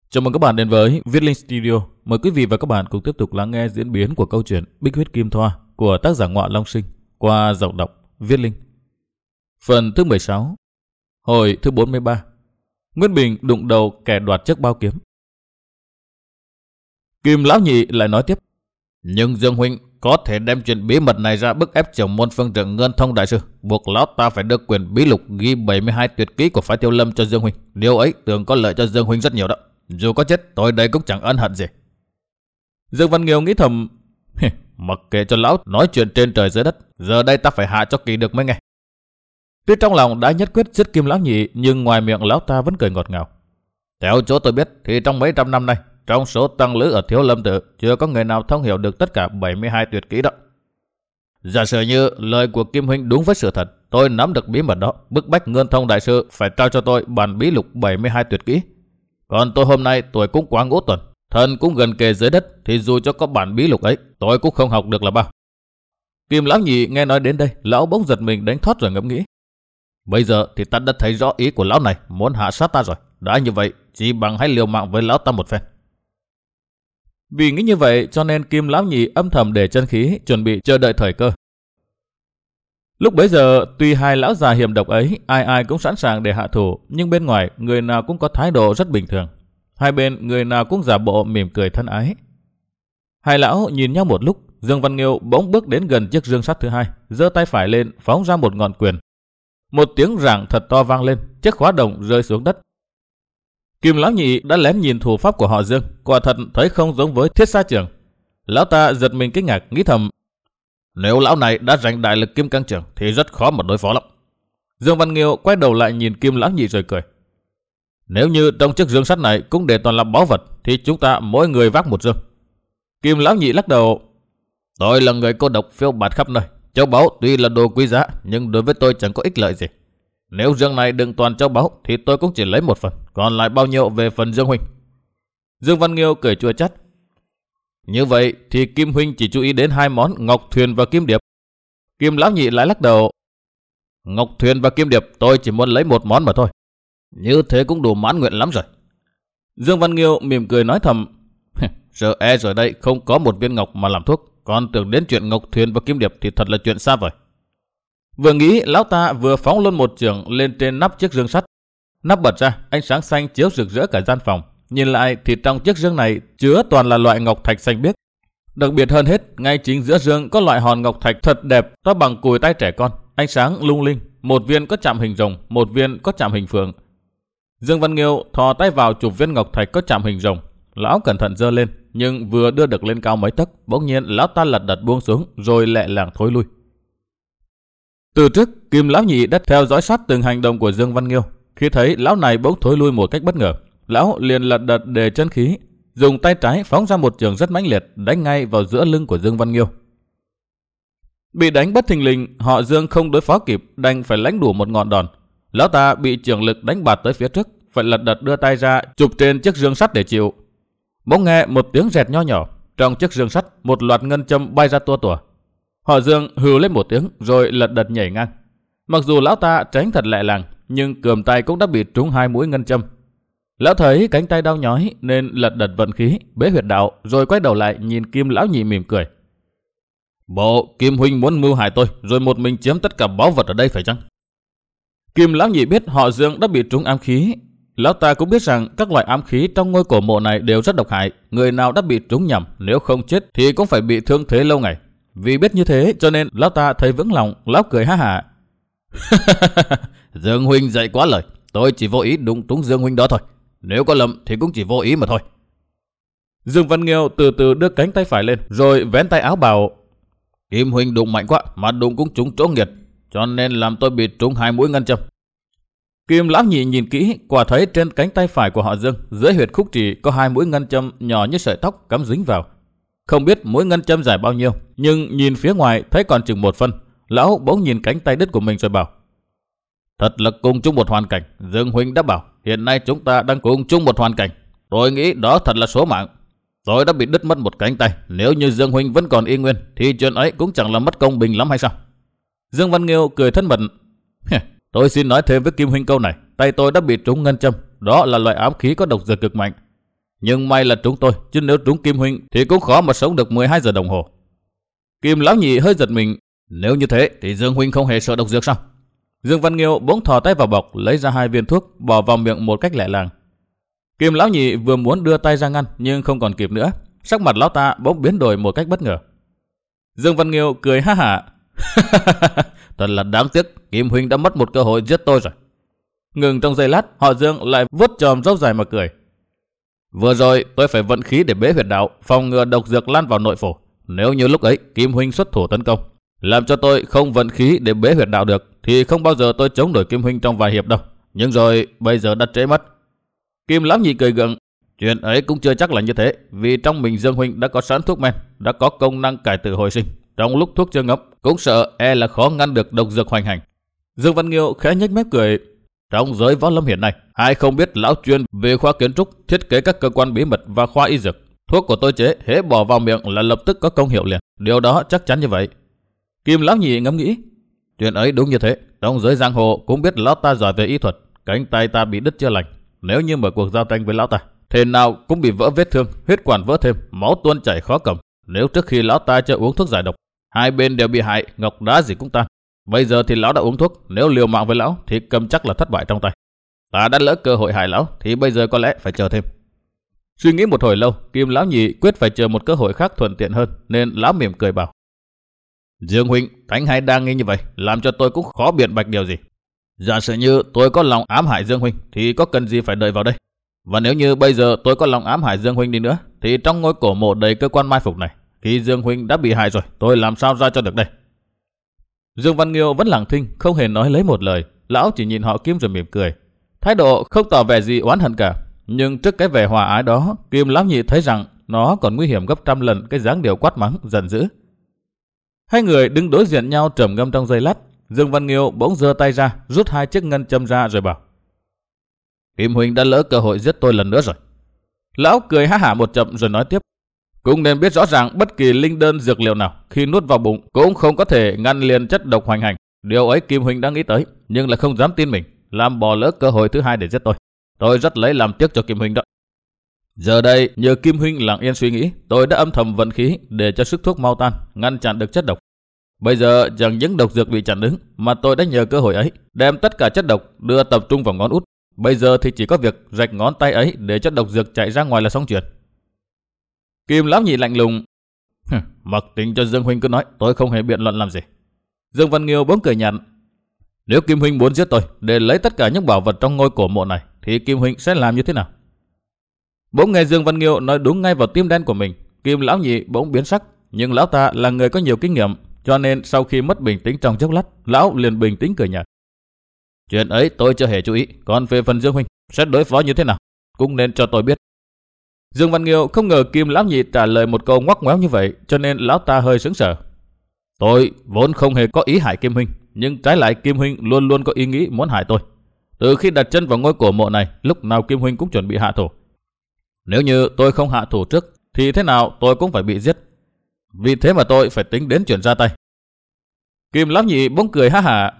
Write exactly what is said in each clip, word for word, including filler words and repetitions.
Chào mừng các bạn đến với Viết Linh Studio. Mời quý vị và các bạn cùng tiếp tục lắng nghe diễn biến của câu chuyện Bích Huyết Kim Thoa của tác giả Ngọa Long Sinh qua giọng đọc Viết Linh. Phần thứ mười sáu, hồi thứ bốn mươi ba. Nguyễn Bình đụng đầu kẻ đoạt chiếc bao kiếm. Kim Lão Nhị lại nói tiếp: Nhưng Dương huynh có thể đem chuyện bí mật này ra bức ép trưởng môn phương trượng Ngân Thông đại sư, buộc lão ta phải đưa quyền bí lục ghi bảy mươi hai tuyệt kỹ của phái Tiêu Lâm cho Dương huynh. Điều ấy tưởng có lợi cho Dương huynh rất nhiều đó. Dù có chết tôi đây cũng chẳng ân hận gì. Dương Văn Nghiêu nghĩ thầm: Mặc kệ cho lão nói chuyện trên trời dưới đất, giờ đây ta phải hạ cho kỳ được mới nghe. Tuy trong lòng đã nhất quyết giết Kim Lão Nhị, nhưng ngoài miệng lão ta vẫn cười ngọt ngào. Theo chỗ tôi biết thì trong mấy trăm năm nay, trong số tăng lữ ở Thiếu Lâm Tự chưa có người nào thông hiểu được tất cả bảy mươi hai tuyệt kỹ đó. Giả sử như lời của Kim huynh đúng với sự thật, tôi nắm được bí mật đó, bức bách Ngân Thông đại sư phải trao cho tôi bản bí lục bảy mươi hai tuyệt kỹ. Còn tôi hôm nay tuổi cũng quá ngũ tuần, thân cũng gần kề dưới đất, thì dù cho có bản bí lục ấy, tôi cũng không học được là bao. Kim Lão Nhị nghe nói đến đây, lão bỗng giật mình đánh thoát rồi ngẫm nghĩ. Bây giờ thì ta đã thấy rõ ý của lão này muốn hạ sát ta rồi. Đã như vậy, chỉ bằng hãy liều mạng với lão ta một phen. Vì nghĩ như vậy cho nên Kim Lão Nhị âm thầm để chân khí, chuẩn bị chờ đợi thời cơ. Lúc bấy giờ, tuy hai lão già hiểm độc ấy, ai ai cũng sẵn sàng để hạ thủ, nhưng bên ngoài người nào cũng có thái độ rất bình thường. Hai bên người nào cũng giả bộ mỉm cười thân ái. Hai lão nhìn nhau một lúc, Dương Văn Nghiêu bỗng bước đến gần chiếc dương sắt thứ hai, giơ tay phải lên phóng ra một ngọn quyền. Một tiếng rảng thật to vang lên, chiếc khóa đồng rơi xuống đất. Kim Lão Nhị đã lén nhìn thủ pháp của họ Dương, quả thật thấy không giống với Thiết Sa Trưởng. Lão ta giật mình kinh ngạc, nghĩ thầm: Nếu lão này đã giành đại lực Kim Cang Trưởng thì rất khó mà đối phó lắm. Dương Văn Nghiêu quay đầu lại nhìn Kim Lão Nhị rồi cười: Nếu như trong chiếc dương sắt này cũng để toàn là báu vật thì chúng ta mỗi người vác một dương. Kim Lão Nhị lắc đầu: Tôi là người cô độc phiêu bạt khắp nơi. Châu báu tuy là đồ quý giá nhưng đối với tôi chẳng có ích lợi gì. Nếu dương này đựng toàn châu báu thì tôi cũng chỉ lấy một phần, còn lại bao nhiêu về phần Dương huynh. Dương Văn Nghiêu cười chua chát: Như vậy thì Kim huynh chỉ chú ý đến hai món Ngọc Thuyền và Kim Điệp. Kim Lão Nhị lại lắc đầu: Ngọc Thuyền và Kim Điệp tôi chỉ muốn lấy một món mà thôi. Như thế cũng đủ mãn nguyện lắm rồi. Dương Văn Nghiêu mỉm cười nói thầm: Giờ e rồi đây không có một viên ngọc mà làm thuốc, còn tưởng đến chuyện Ngọc Thuyền và Kim Điệp thì thật là chuyện xa vời. Vừa nghĩ, lão ta vừa phóng luôn một chưởng lên trên nắp chiếc dương sắt. Nắp bật ra, ánh sáng xanh chiếu rực rỡ cả gian phòng. Nhìn lại thì trong chiếc dương này chứa toàn là loại ngọc thạch xanh biếc. Đặc biệt hơn hết, ngay chính giữa dương có loại hòn ngọc thạch thật đẹp, to bằng cùi tay trẻ con, ánh sáng lung linh. Một viên có chạm hình rồng, một viên có chạm hình phượng. Dương Văn Nghiêu thò tay vào chụp viên ngọc thạch có chạm hình rồng. Lão cẩn thận giơ lên, nhưng vừa đưa được lên cao mấy tấc, bỗng nhiên lão ta lật đật buông xuống, rồi lẹ làng thối lui. Từ trước, Kim Lão Nhị đã theo dõi sát từng hành động của Dương Văn Nghiêu. Khi thấy lão này bỗng thối lui một cách bất ngờ, lão liền lật đật để chân khí, dùng tay trái phóng ra một chưởng rất mãnh liệt, đánh ngay vào giữa lưng của Dương Văn Nghiêu. Bị đánh bất thình lình, họ Dương không đối phó kịp, đành phải lãnh đủ một ngọn đòn. Lão ta bị chưởng lực đánh bạt tới phía trước, phải lật đật đưa tay ra chụp trên chiếc dương sắt để chịu. Bỗng nghe một tiếng rẹt nho nhỏ, trong chiếc dương sắt một loạt ngân châm bay ra tua tủa. Họ Dương hừ lên một tiếng rồi lật đật nhảy ngang. Mặc dù lão ta tránh thật lẹ làng, nhưng cườm tay cũng đã bị trúng hai mũi ngân châm. Lão thấy cánh tay đau nhói nên lật đật vận khí, bế huyệt đạo, rồi quay đầu lại nhìn Kim Lão Nhị mỉm cười: Bộ Kim huynh muốn mưu hại tôi, rồi một mình chiếm tất cả báu vật ở đây phải chăng? Kim Lão Nhị biết họ Dương đã bị trúng ám khí. Lão ta cũng biết rằng các loại ám khí trong ngôi cổ mộ này đều rất độc hại. Người nào đã bị trúng nhầm, nếu không chết thì cũng phải bị thương thế lâu ngày. Vì biết như thế cho nên lão ta thấy vững lòng, lão cười ha hả: Dương huynh dạy quá lời, tôi chỉ vô ý đụng trúng Dương huynh đó thôi. Nếu có lầm thì cũng chỉ vô ý mà thôi. Dương Văn Nghiêu từ từ đưa cánh tay phải lên, rồi vén tay áo bảo: Kim huynh đụng mạnh quá, mà đụng cũng trúng chỗ nghiệt, cho nên làm tôi bị trúng hai mũi ngân châm. Kim Lão Nhị nhìn kỹ, quả thấy trên cánh tay phải của họ Dương, dưới huyệt khúc trì có hai mũi ngân châm nhỏ như sợi tóc cắm dính vào. Không biết mỗi ngân châm dài bao nhiêu, nhưng nhìn phía ngoài thấy còn chừng một phân. Lão bỗng nhìn cánh tay đứt của mình rồi bảo: Thật là cùng chung một hoàn cảnh. Dương huynh đã bảo hiện nay chúng ta đang cùng chung một hoàn cảnh. Tôi nghĩ đó thật là số mạng. Tôi đã bị đứt mất một cánh tay, nếu như Dương huynh vẫn còn y nguyên thì chuyện ấy cũng chẳng là mất công bình lắm hay sao? Dương Văn Nghiêu cười thân mật: Tôi xin nói thêm với Kim huynh câu này, tay tôi đã bị trúng ngân châm, đó là loại ám khí có độc dược cực mạnh. Nhưng may là trúng tôi, chứ nếu trúng Kim huynh thì cũng khó mà sống được mười hai giờ đồng hồ. Kim lão nhị hơi giật mình. Nếu như thế thì Dương huynh không hề sợ độc dược sao? Dương Văn Nghiêu bỗng thò tay vào bọc, lấy ra hai viên thuốc, bỏ vào miệng một cách lẹ làng. Kim lão nhị vừa muốn đưa tay ra ngăn nhưng không còn kịp nữa. Sắc mặt lão ta bỗng biến đổi một cách bất ngờ. Dương Văn Nghiêu cười ha hả. Thật là đáng tiếc, Kim huynh đã mất một cơ hội giết tôi rồi. Ngừng trong giây lát, họ Dương lại vuốt chòm râu dài mà cười. Vừa rồi tôi phải vận khí để bế huyệt đạo, phòng ngừa độc dược lan vào nội phủ. Nếu như lúc ấy Kim huynh xuất thủ tấn công, làm cho tôi không vận khí để bế huyệt đạo được, thì không bao giờ tôi chống nổi Kim huynh trong vài hiệp đâu. Nhưng rồi bây giờ đã trễ mất. Kim lão nhị cười gượng. Chuyện ấy cũng chưa chắc là như thế, vì trong mình Dương huynh đã có sẵn thuốc men, đã có công năng cải tử hồi sinh. Trong lúc thuốc chưa ngấm, cũng sợ e là khó ngăn được độc dược hoành hành. Dương Văn Nghiêu khẽ nhếch mép cười. Trong giới võ lâm hiện nay, ai không biết lão chuyên về khoa kiến trúc, thiết kế các cơ quan bí mật và khoa y dược. Thuốc của tôi chế hễ bỏ vào miệng là lập tức có công hiệu liền. Điều đó chắc chắn như vậy. Kim lão nhị ngẫm nghĩ. Chuyện ấy đúng như thế. Trong giới giang hồ cũng biết lão ta giỏi về y thuật. Cánh tay ta bị đứt chưa lành. Nếu như mở cuộc giao tranh với lão ta, thế nào cũng bị vỡ vết thương, huyết quản vỡ thêm, máu tuôn chảy khó cầm. Nếu trước khi lão ta cho uống thuốc giải độc, hai bên đều bị hại, ngọc đá gì cũng tan. Bây giờ thì lão đã uống thuốc, nếu liều mạng với lão thì cầm chắc là thất bại trong tay. Ta đã lỡ cơ hội hại lão, thì bây giờ có lẽ phải chờ thêm. Suy nghĩ một hồi lâu, Kim lão nhị quyết phải chờ một cơ hội khác thuận tiện hơn, nên lão mỉm cười bảo: Dương huynh, Thánh hay đang nghĩ như vậy, làm cho tôi cũng khó biện bạch điều gì. Giả sử như tôi có lòng ám hại Dương huynh, thì có cần gì phải đợi vào đây? Và nếu như bây giờ tôi có lòng ám hại Dương huynh đi nữa, thì trong ngôi cổ mộ đầy cơ quan mai phục này, khi Dương huynh đã bị hại rồi, tôi làm sao ra cho được đây? Dương Văn Nghiêu vẫn lặng thinh, không hề nói lấy một lời. Lão chỉ nhìn họ Kim rồi mỉm cười, thái độ không tỏ vẻ gì oán hận cả. Nhưng trước cái vẻ hòa ái đó, Kim lão nhị thấy rằng nó còn nguy hiểm gấp trăm lần cái dáng điệu quát mắng giận dữ. Hai người đứng đối diện nhau trầm ngâm trong giây lát. Dương Văn Nghiêu bỗng giơ tay ra, rút hai chiếc ngân châm ra rồi bảo: Kim huynh đã lỡ cơ hội giết tôi lần nữa rồi. Lão cười ha hả một chậm rồi nói tiếp: Cũng nên biết rõ ràng bất kỳ linh đơn dược liệu nào khi nuốt vào bụng cũng không có thể ngăn liền chất độc hoành hành. Điều ấy Kim huynh đã nghĩ tới, nhưng lại không dám tin mình, làm bỏ lỡ cơ hội thứ hai để giết tôi. Tôi rất lấy làm tiếc cho Kim huynh đó. Giờ đây nhờ Kim huynh lặng yên suy nghĩ, tôi đã âm thầm vận khí để cho sức thuốc mau tan, ngăn chặn được chất độc. Bây giờ chẳng những độc dược bị chặn đứng, mà tôi đã nhờ cơ hội ấy đem tất cả chất độc đưa tập trung vào ngón út. Bây giờ thì chỉ có việc rạch ngón tay ấy để cho độc dược chạy ra ngoài là xong chuyện. Kim lão nhị lạnh lùng: Mặc tính cho Dương huynh cứ nói, tôi không hề biện luận làm gì. Dương Văn Nghiêu bỗng cười nhạt: Nếu Kim huynh muốn giết tôi để lấy tất cả những bảo vật trong ngôi cổ mộ này, thì Kim huynh sẽ làm như thế nào? Bỗng nghe Dương Văn Nghiêu nói đúng ngay vào tim đen của mình, Kim lão nhị bỗng biến sắc. Nhưng lão ta là người có nhiều kinh nghiệm, cho nên sau khi mất bình tĩnh trong chốc lát, lão liền bình tĩnh cười nhạt: Chuyện ấy tôi chưa hề chú ý, còn về phần Dương huynh sẽ đối phó như thế nào, cũng nên cho tôi biết. Dương Văn Nghiêu không ngờ Kim lão nhị trả lời một câu ngoắc ngoéo như vậy, cho nên lão ta hơi sững sờ. Tôi vốn không hề có ý hại Kim huynh, nhưng trái lại Kim huynh luôn luôn có ý nghĩ muốn hại tôi. Từ khi đặt chân vào ngôi cổ mộ này, lúc nào Kim huynh cũng chuẩn bị hạ thủ. Nếu như tôi không hạ thủ trước, thì thế nào tôi cũng phải bị giết. Vì thế mà tôi phải tính đến chuyện ra tay. Kim lão nhị bỗng cười ha hả: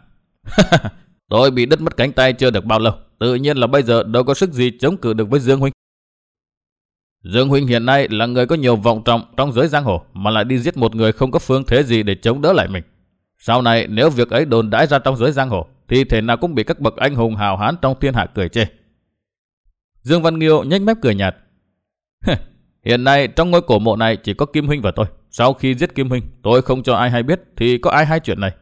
Tôi bị đứt mất cánh tay chưa được bao lâu, tự nhiên là bây giờ đâu có sức gì chống cự được với Dương huynh. Dương huynh hiện nay là người có nhiều vọng trọng trong giới giang hồ, mà lại đi giết một người không có phương thế gì để chống đỡ lại mình. Sau này nếu việc ấy đồn đãi ra trong giới giang hồ, thì thể nào cũng bị các bậc anh hùng hào hán trong thiên hạ cười chê. Dương Văn Nghiêu nhếch mép cười nhạt: Hiện nay trong ngôi cổ mộ này chỉ có Kim huynh và tôi. Sau khi giết Kim huynh, tôi không cho ai hay biết, thì có ai hay chuyện này?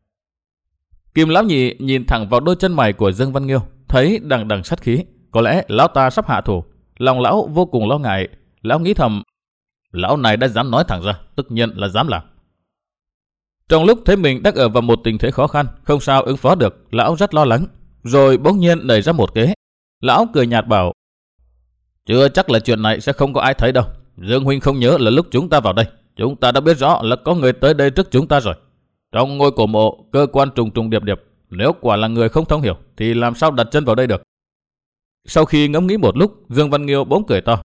Kim lão nhị nhìn thẳng vào đôi chân mày của Dương Văn Nghiêu, thấy đằng đằng sát khí, có lẽ lão ta sắp hạ thủ. Lòng lão vô cùng lo ngại. Lão nghĩ thầm: Lão này đã dám nói thẳng ra, tất nhiên là dám làm. Trong lúc thấy mình đang ở vào một tình thế khó khăn, không sao ứng phó được, lão rất lo lắng. Rồi bỗng nhiên nảy ra một kế. Lão cười nhạt bảo: Chưa chắc là chuyện này sẽ không có ai thấy đâu. Dương huynh không nhớ là lúc chúng ta vào đây, chúng ta đã biết rõ là có người tới đây trước chúng ta rồi. Trong ngôi cổ mộ, cơ quan trùng trùng điệp điệp, nếu quả là người không thông hiểu, thì làm sao đặt chân vào đây được? Sau khi ngẫm nghĩ một lúc, Dương Văn Nghiêu bỗng cười to: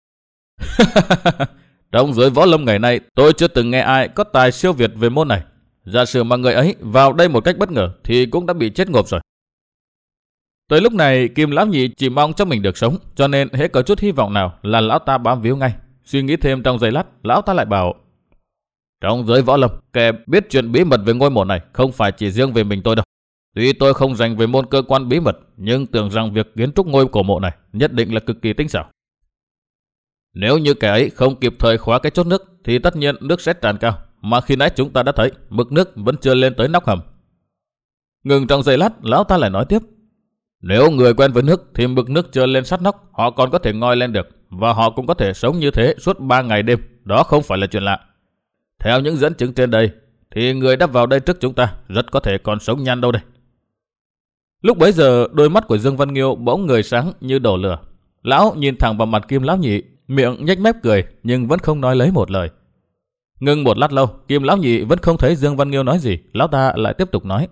Trong giới võ lâm ngày nay, tôi chưa từng nghe ai có tài siêu việt về môn này. Giả sử mà người ấy vào đây một cách bất ngờ, thì cũng đã bị chết ngộp rồi. Tới lúc này Kim lão nhị chỉ mong cho mình được sống, cho nên hễ có chút hy vọng nào là lão ta bám víu ngay. Suy nghĩ thêm trong giây lát, lão ta lại bảo: trong giới võ lâm, kẻ biết chuyện bí mật về ngôi mộ này không phải chỉ riêng về mình tôi đâu. Tuy tôi không rành về môn cơ quan bí mật, nhưng tưởng rằng việc kiến trúc ngôi cổ mộ này nhất định là cực kỳ tinh xảo. Nếu như kẻ ấy không kịp thời khóa cái chốt nước, thì tất nhiên nước sẽ tràn cao, mà khi nãy chúng ta đã thấy mực nước vẫn chưa lên tới nóc hầm. Ngừng trong giây lát, lão ta lại nói tiếp: nếu người quen với nước thì mực nước chưa lên sát nóc, họ còn có thể ngoi lên được, và họ cũng có thể sống như thế suốt ba ngày đêm, đó không phải là chuyện lạ. Theo những dẫn chứng trên đây, thì người đã vào đây trước chúng ta rất có thể còn sống nhanh đâu đây. Lúc bấy giờ, đôi mắt của Dương Văn Nghiêu bỗng ngời sáng như đổ lửa. Lão nhìn thẳng vào mặt Kim lão nhị, miệng nhếch mép cười nhưng vẫn không nói lấy một lời. Ngưng một lát lâu, Kim lão nhị vẫn không thấy Dương Văn Nghiêu nói gì, lão ta lại tiếp tục nói: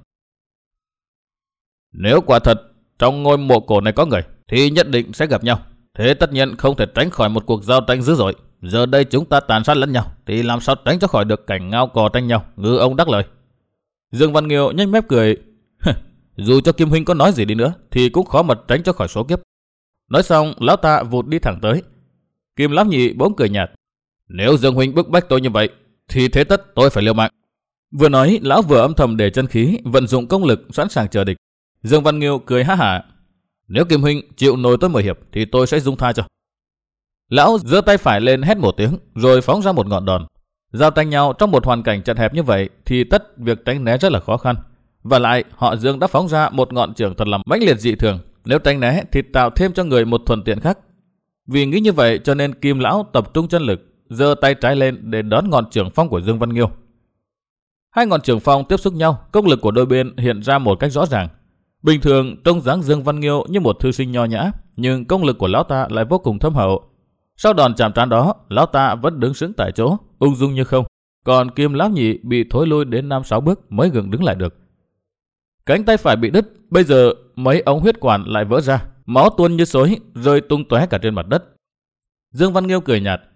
nếu quả thật trong ngôi mộ cổ này có người, thì nhất định sẽ gặp nhau. Thế tất nhiên không thể tránh khỏi một cuộc giao tranh dữ dội. Giờ đây chúng ta tàn sát lẫn nhau, thì làm sao tránh cho khỏi được cảnh ngao cò tranh nhau, ngư ông đắc lời. Dương Văn Nghiêu nhếch mép cười: dù cho Kim huynh có nói gì đi nữa, thì cũng khó mà tránh cho khỏi số kiếp. Nói xong, lão ta vụt đi thẳng tới. Kim lão nhị bỗng cười nhạt: nếu Dương huynh bức bách tôi như vậy, thì thế tất tôi phải liều mạng. Vừa nói, lão vừa âm thầm để chân khí, vận dụng công lực sẵn sàng chờ địch. Dương Văn Nghiêu cười há hả: nếu Kim huynh chịu nổi tôi mười hiệp, thì tôi sẽ dung tha cho. Lão giơ tay phải lên hét một tiếng, rồi phóng ra một ngọn đòn. Giao tranh nhau trong một hoàn cảnh chật hẹp như vậy, thì tất việc tránh né rất là khó khăn. Và lại, họ Dương đã phóng ra một ngọn chưởng thật là mãnh liệt dị thường. Nếu tránh né thì tạo thêm cho người một thuận tiện khác. Vì nghĩ như vậy cho nên Kim lão tập trung chân lực, giơ tay trái lên để đón ngọn chưởng phong của Dương Văn Nghiêu. Hai ngọn chưởng phong tiếp xúc nhau, công lực của đôi bên hiện ra một cách rõ ràng. Bình thường trông dáng Dương Văn Nghiêu như một thư sinh nho nhã, nhưng công lực của lão ta lại vô cùng thâm hậu. Sau đòn chạm trán đó, lão ta vẫn đứng sững tại chỗ, ung dung như không. Còn Kim lão nhị bị thối lui đến năm sáu bước mới gượng đứng lại được. Cánh tay phải bị đứt, bây giờ mấy ống huyết quản lại vỡ ra, máu tuôn như xối, rơi tung tóe cả trên mặt đất. Dương Văn Nghiêu cười nhạt: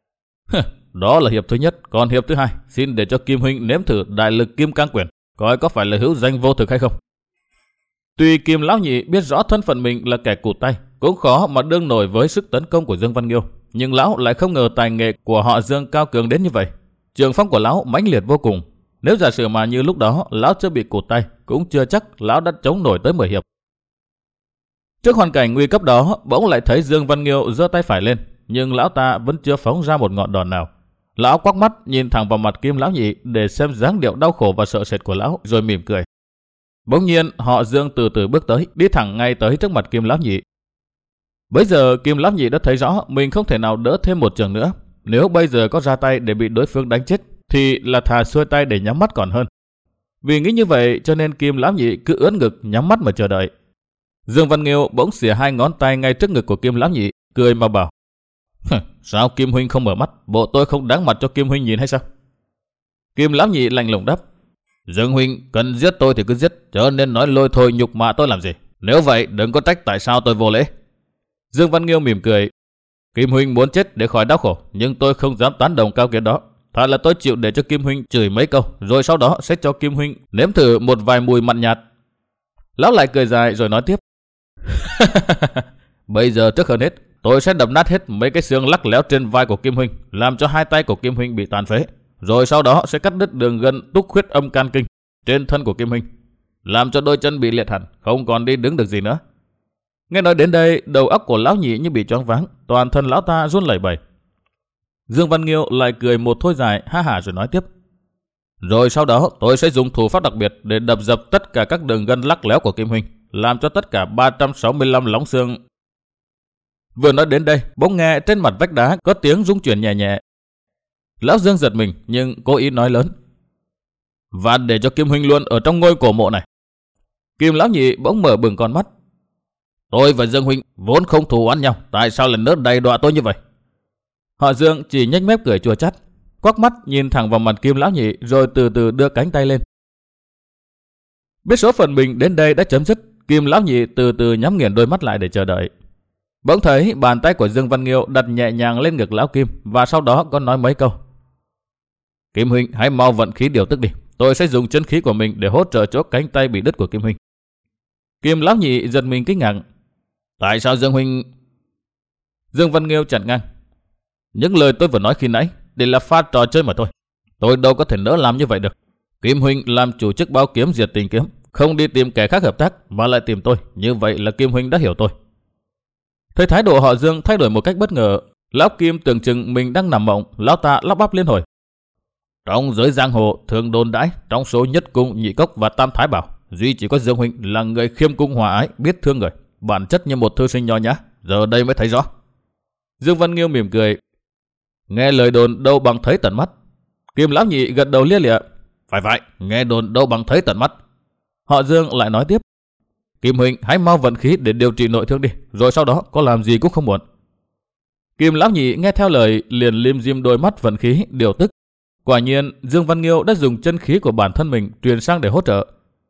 đó là hiệp thứ nhất, còn hiệp thứ hai, xin để cho Kim huynh nếm thử đại lực Kim Cang Quyền, coi có phải là hữu danh vô thực hay không. Tuy Kim lão nhị biết rõ thân phận mình là kẻ cụt tay, cũng khó mà đương nổi với sức tấn công của Dương Văn Nghiêu, nhưng lão lại không ngờ tài nghệ của họ Dương cao cường đến như vậy. Trường phong của lão mãnh liệt vô cùng. Nếu giả sử mà như lúc đó lão chưa bị cụt tay, cũng chưa chắc lão đã chống nổi tới mười hiệp. Trước hoàn cảnh nguy cấp đó, bỗng lại thấy Dương Văn Nghiêu giơ tay phải lên, nhưng lão ta vẫn chưa phóng ra một ngọn đòn nào. Lão quắc mắt nhìn thẳng vào mặt Kim lão nhị để xem dáng điệu đau khổ và sợ sệt của lão, rồi mỉm cười. Bỗng nhiên họ Dương từ từ bước tới, đi thẳng ngay tới trước mặt Kim lão nhị. Bây giờ Kim lão nhị đã thấy rõ mình không thể nào đỡ thêm một chưởng nữa. Nếu bây giờ có ra tay để bị đối phương đánh chết, thì là thà xuôi tay để nhắm mắt còn hơn. Vì nghĩ như vậy cho nên Kim lão nhị cứ ưỡn ngực nhắm mắt mà chờ đợi. Dương Văn Nghiêu bỗng xỉa hai ngón tay ngay trước ngực của Kim lão nhị, cười mà bảo: sao Kim huynh không mở mắt, bộ tôi không đáng mặt cho Kim huynh nhìn hay sao? Kim lão nhị lạnh lùng đáp: Dương huynh cần giết tôi thì cứ giết, chớ nên nói lôi thôi nhục mạ tôi làm gì. Nếu vậy đừng có trách tại sao tôi vô lễ. Dương Văn Nghiêu mỉm cười: Kim huynh muốn chết để khỏi đau khổ, nhưng tôi không dám tán đồng cao kiến đó. Thật là tôi chịu để cho Kim huynh chửi mấy câu, rồi sau đó sẽ cho Kim huynh nếm thử một vài mùi mặn nhạt. Lão lại cười dài rồi nói tiếp: bây giờ trước hơn hết, tôi sẽ đập nát hết mấy cái xương lắc léo trên vai của Kim huynh, làm cho hai tay của Kim huynh bị tàn phế. Rồi sau đó sẽ cắt đứt đường gân túc huyết âm can kinh trên thân của Kim huynh, làm cho đôi chân bị liệt hẳn, không còn đi đứng được gì nữa. Nghe nói đến đây, đầu óc của lão nhị như bị choáng váng, toàn thân lão ta run lẩy bẩy. Dương Văn Nghiêu lại cười một thôi dài, ha hả rồi nói tiếp: rồi sau đó tôi sẽ dùng thủ pháp đặc biệt để đập dập tất cả các đường gân lắc léo của Kim huynh, làm cho tất cả ba trăm sáu mươi lăm lóng xương. Vừa nói đến đây, bỗng nghe trên mặt vách đá có tiếng rung chuyển nhẹ nhẹ. Lão Dương giật mình nhưng cố ý nói lớn: và để cho Kim huynh luôn ở trong ngôi cổ mộ này. Kim lão nhị bỗng mở bừng con mắt: tôi và Dương huynh vốn không thù oán nhau, tại sao lần nữa đầy đọa tôi như vậy? Họ Dương chỉ nhếch mép cười chua chát, quắc mắt nhìn thẳng vào mặt Kim lão nhị, rồi từ từ đưa cánh tay lên. Biết số phận mình đến đây đã chấm dứt, Kim lão nhị từ từ nhắm nghiền đôi mắt lại để chờ đợi. Bỗng thấy bàn tay của Dương Văn Nghiêu đặt nhẹ nhàng lên ngực lão Kim, và sau đó có nói mấy câu: Kim huynh hãy mau vận khí điều tức đi, tôi sẽ dùng chân khí của mình để hỗ trợ chỗ cánh tay bị đứt của Kim huynh. Kim lão nhị giật mình kinh ngạc. Tại sao Dương huynh... Dương Văn Nghiêu chặn ngang. Những lời tôi vừa nói khi nãy để là pha trò chơi mà thôi. Tôi đâu có thể nỡ làm như vậy được. Kim huynh làm chủ chức báo kiếm diệt tình kiếm, không đi tìm kẻ khác hợp tác mà lại tìm tôi, như vậy là Kim huynh đã hiểu tôi. Thấy thái độ họ Dương thay đổi một cách bất ngờ, lão Kim tưởng chừng mình đang nằm mộng, lão ta lắp bắp liên hồi. Trong giới giang hồ thường đồn đãi, trong số nhất cung, nhị cốc và tam thái bảo, duy chỉ có Dương huynh là người khiêm cung hòa ái, biết thương người, bản chất như một thư sinh nho nhã, giờ đây mới thấy rõ. Dương Văn Nghiêu mỉm cười. Nghe lời đồn đâu bằng thấy tận mắt. Kim lão nhị gật đầu lia lịa. Phải vậy, nghe đồn đâu bằng thấy tận mắt. Họ Dương lại nói tiếp. Kim huynh hãy mau vận khí để điều trị nội thương đi, rồi sau đó có làm gì cũng không muộn. Kim lão nhị nghe theo lời liền lim dim đôi mắt vận khí điều tức. Quả nhiên Dương Văn Nghiêu đã dùng chân khí của bản thân mình truyền sang để hỗ trợ.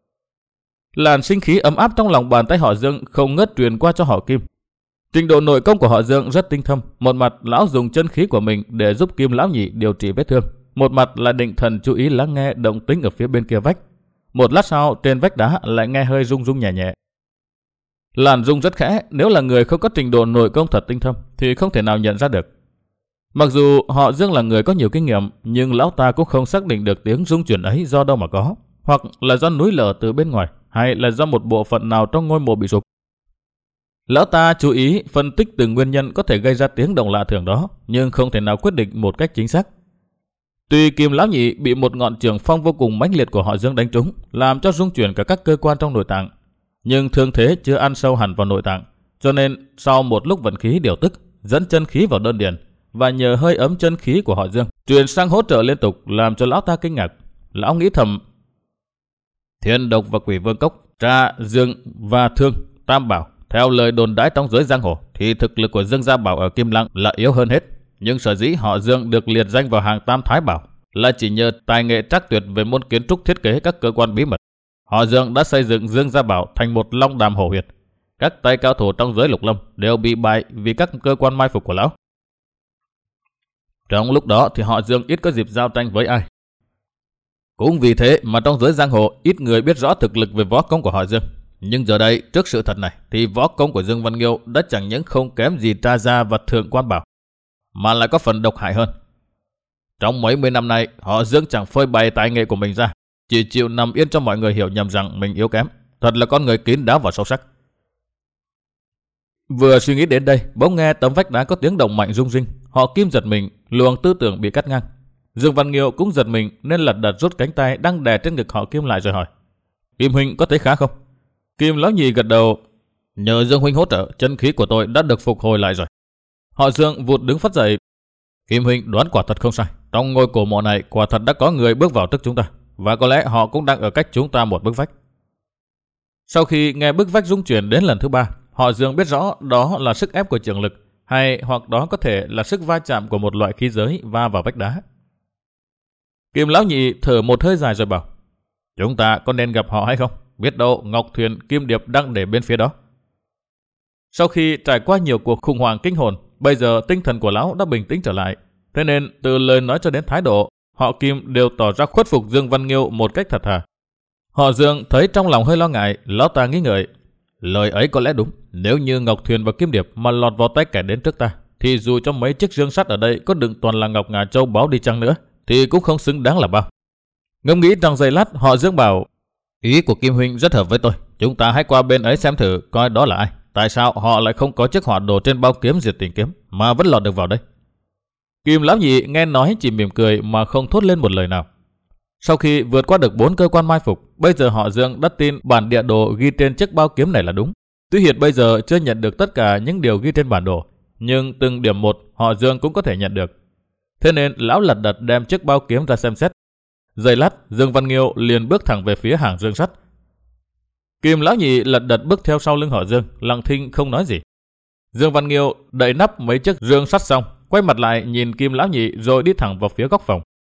Làn sinh khí ấm áp trong lòng bàn tay họ Dương không ngớt truyền qua cho họ Kim. Trình độ nội công của họ Dương rất tinh thâm. Một mặt lão dùng chân khí của mình để giúp Kim lão nhị điều trị vết thương, một mặt là định thần chú ý lắng nghe động tĩnh ở phía bên kia vách. Một lát sau trên vách đá lại nghe hơi rung rung nhẹ nhẹ. Làn rung rất khẽ, nếu là người không có trình độ nội công thật tinh thâm thì không thể nào nhận ra được. Mặc dù họ Dương là người có nhiều kinh nghiệm, nhưng lão ta cũng không xác định được tiếng rung chuyển ấy do đâu mà có, hoặc là do núi lở từ bên ngoài, hay là do một bộ phận nào trong ngôi mộ bị sụp. Lão ta chú ý phân tích từng nguyên nhân có thể gây ra tiếng động lạ thường đó, nhưng không thể nào quyết định một cách chính xác. Tuy Kim lão nhị bị một ngọn trường phong vô cùng mãnh liệt của họ Dương đánh trúng, làm cho rung chuyển cả các cơ quan trong nội tạng, nhưng thương thế chưa ăn sâu hẳn vào nội tạng, cho nên sau một lúc vận khí điều tức, dẫn chân khí vào đơn điền và nhờ hơi ấm chân khí của họ Dương truyền sang hỗ trợ liên tục, làm cho lão ta kinh ngạc. Lão nghĩ thầm: Thiên độc và quỷ vương cốc, tra, dương và thương, tam bảo, theo lời đồn đãi trong giới giang hồ thì thực lực của Dương gia bảo ở Kim Lăng là yếu hơn hết. Nhưng sở dĩ họ Dương được liệt danh vào hàng tam thái bảo là chỉ nhờ tài nghệ trắc tuyệt về môn kiến trúc thiết kế các cơ quan bí mật. Họ Dương đã xây dựng Dương gia bảo thành một long đàm hổ huyệt. Các tay cao thủ trong giới lục lâm đều bị bại vì các cơ quan mai phục của lão. Trong lúc đó thì họ Dương ít có dịp giao tranh với ai. Cũng vì thế mà trong giới giang hồ ít người biết rõ thực lực về võ công của họ Dương. Nhưng giờ đây trước sự thật này thì võ công của Dương Văn Nghiêu đã chẳng những không kém gì Tra Gia và Thượng Quan Bảo, mà lại có phần độc hại hơn. Trong mấy mươi năm nay họ Dương chẳng phơi bày tài nghệ của mình ra, chỉ chịu nằm yên cho mọi người hiểu nhầm rằng mình yếu kém. Thật là con người kín đáo và sâu sắc. Vừa suy nghĩ đến đây, bỗng nghe tấm vách đá có tiếng động mạnh rung rinh. Họ Kim giật mình, luồng tư tưởng bị cắt ngang. Dương Văn Nghiêu cũng giật mình nên lật đật rút cánh tay đang đè trên ngực họ Kim lại rồi hỏi: Kim huynh có thấy khá không? Kim lão nhị gật đầu. Nhờ Dương huynh hỗ trợ, chân khí của tôi đã được phục hồi lại rồi. Họ Dương vụt đứng phất dậy. Kim huynh đoán quả thật không sai. Trong ngôi cổ mộ này quả thật đã có người bước vào trước chúng ta, và có lẽ họ cũng đang ở cách chúng ta một bức vách. Sau khi nghe bức vách rung chuyển đến lần thứ ba, họ Dương biết rõ đó là sức ép của trường lực, hay hoặc đó có thể là sức va chạm của một loại khí giới va vào vách đá. Kim lão nhị thở một hơi dài rồi bảo: Chúng ta có nên gặp họ hay không? Biết đâu Ngọc Thuyền, Kim Điệp đang để bên phía đó. Sau khi trải qua nhiều cuộc khủng hoảng kinh hồn, bây giờ tinh thần của lão đã bình tĩnh trở lại. Thế nên từ lời nói cho đến thái độ, họ Kim đều tỏ ra khuất phục Dương Văn Nghiêu một cách thật thà. Họ Dương thấy trong lòng hơi lo ngại, lão ta nghĩ ngợi. Lời ấy có lẽ đúng. Nếu như Ngọc Thuyền và Kim Điệp mà lọt vào tay kẻ đến trước ta, thì dù cho mấy chiếc dương sắt ở đây có đựng toàn là ngọc ngà châu báu đi chăng nữa, thì cũng không xứng đáng là bao. Ngẫm nghĩ trong giây lát, họ Dương bảo: Ý của Kim huynh rất hợp với tôi. Chúng ta hãy qua bên ấy xem thử coi đó là ai. Tại sao họ lại không có chiếc hỏa đồ trên bao kiếm diệt tình kiếm mà vẫn lọt được vào đây? Kim lão nhị nghe nói chỉ mỉm cười mà không thốt lên một lời nào. Sau khi vượt qua được bốn cơ quan mai phục, bây giờ họ Dương đã tin bản địa đồ ghi trên chiếc bao kiếm này là đúng. Tuy hiện bây giờ chưa nhận được tất cả những điều ghi trên bản đồ, nhưng từng điểm một họ Dương cũng có thể nhận được. Thế nên lão lật đật đem chiếc bao kiếm ra xem xét. Giây lát, Dương Văn Nghiêu liền bước thẳng về phía hàng dương sắt. Kim lão nhị lật đật bước theo sau lưng họ Dương, lặng thinh không nói gì. Dương Văn Nghiêu đậy nắp mấy chiếc dương sắt xong, quay mặt lại nhìn Kim lão nhị rồi đi thẳng vào phía góc phòng.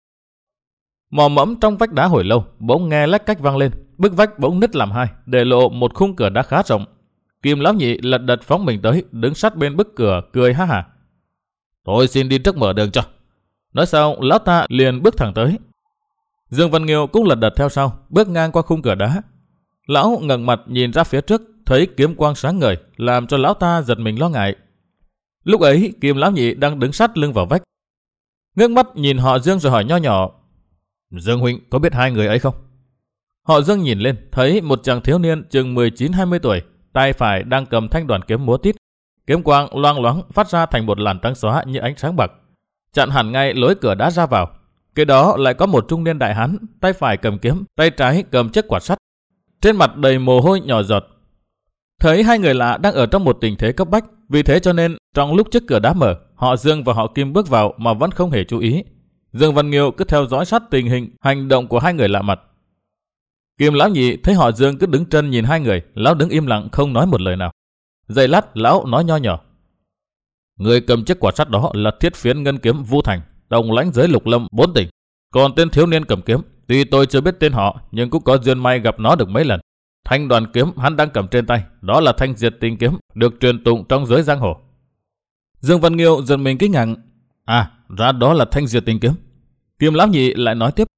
Mò mẫm trong vách đá hồi lâu, bỗng nghe lách cách vang lên, bức vách bỗng nứt làm hai, để lộ một khung cửa đá khá rộng. Kim lão nhị lật đật phóng mình tới, đứng sát bên bức cửa cười ha hả. Tôi xin đi trước mở đường cho. Nói xong, lão ta liền bước thẳng tới. Dương Văn Nghiêu cũng lật đật theo sau, bước ngang qua khung cửa đá. Lão ngẩng mặt nhìn ra phía trước, thấy kiếm quang sáng ngời, làm cho lão ta giật mình lo ngại. Lúc ấy, Kim lão nhị đang đứng sát lưng vào vách. Ngước mắt nhìn họ Dương rồi hỏi nho nhỏ: Dương huynh có biết hai người ấy không? Họ Dương nhìn lên, thấy một chàng thiếu niên chừng mười chín hai mươi tuổi, tay phải đang cầm thanh đoàn kiếm múa tít. Kiếm quang loang loáng phát ra thành một làn trắng xóa như ánh sáng bạc, chặn hẳn ngay lối cửa đá ra vào. Kế đó lại có một trung niên đại hán, tay phải cầm kiếm, tay trái cầm chiếc quạt sắt, trên mặt đầy mồ hôi nhỏ giọt. Thấy hai người lạ đang ở trong một tình thế cấp bách, vì thế cho nên trong lúc chiếc cửa đá mở, họ Dương và họ Kim bước vào mà vẫn không hề chú ý. Dương Văn Nghiêu cứ theo dõi sát tình hình hành động của hai người lạ mặt. Kim lão nhị thấy họ Dương cứ đứng chân nhìn hai người, lão đứng im lặng không nói một lời nào. Giây lát lão nói nho nhỏ: Người cầm chiếc quạt sắt đó là Thiết Phiến Ngân Kiếm Vu Thành, đồng lãnh giới Lục Lâm bốn tỉnh. Còn tên thiếu niên cầm kiếm, tuy tôi chưa biết tên họ, nhưng cũng có duyên may gặp nó được mấy lần. Thanh đoàn kiếm hắn đang cầm trên tay, đó là thanh diệt tình kiếm, được truyền tụng trong giới giang hồ. Dương Văn Nghiêu giật mình kinh ngạc: À, ra đó là thanh diệt tình kiếm. Kim lão nhị lại nói tiếp: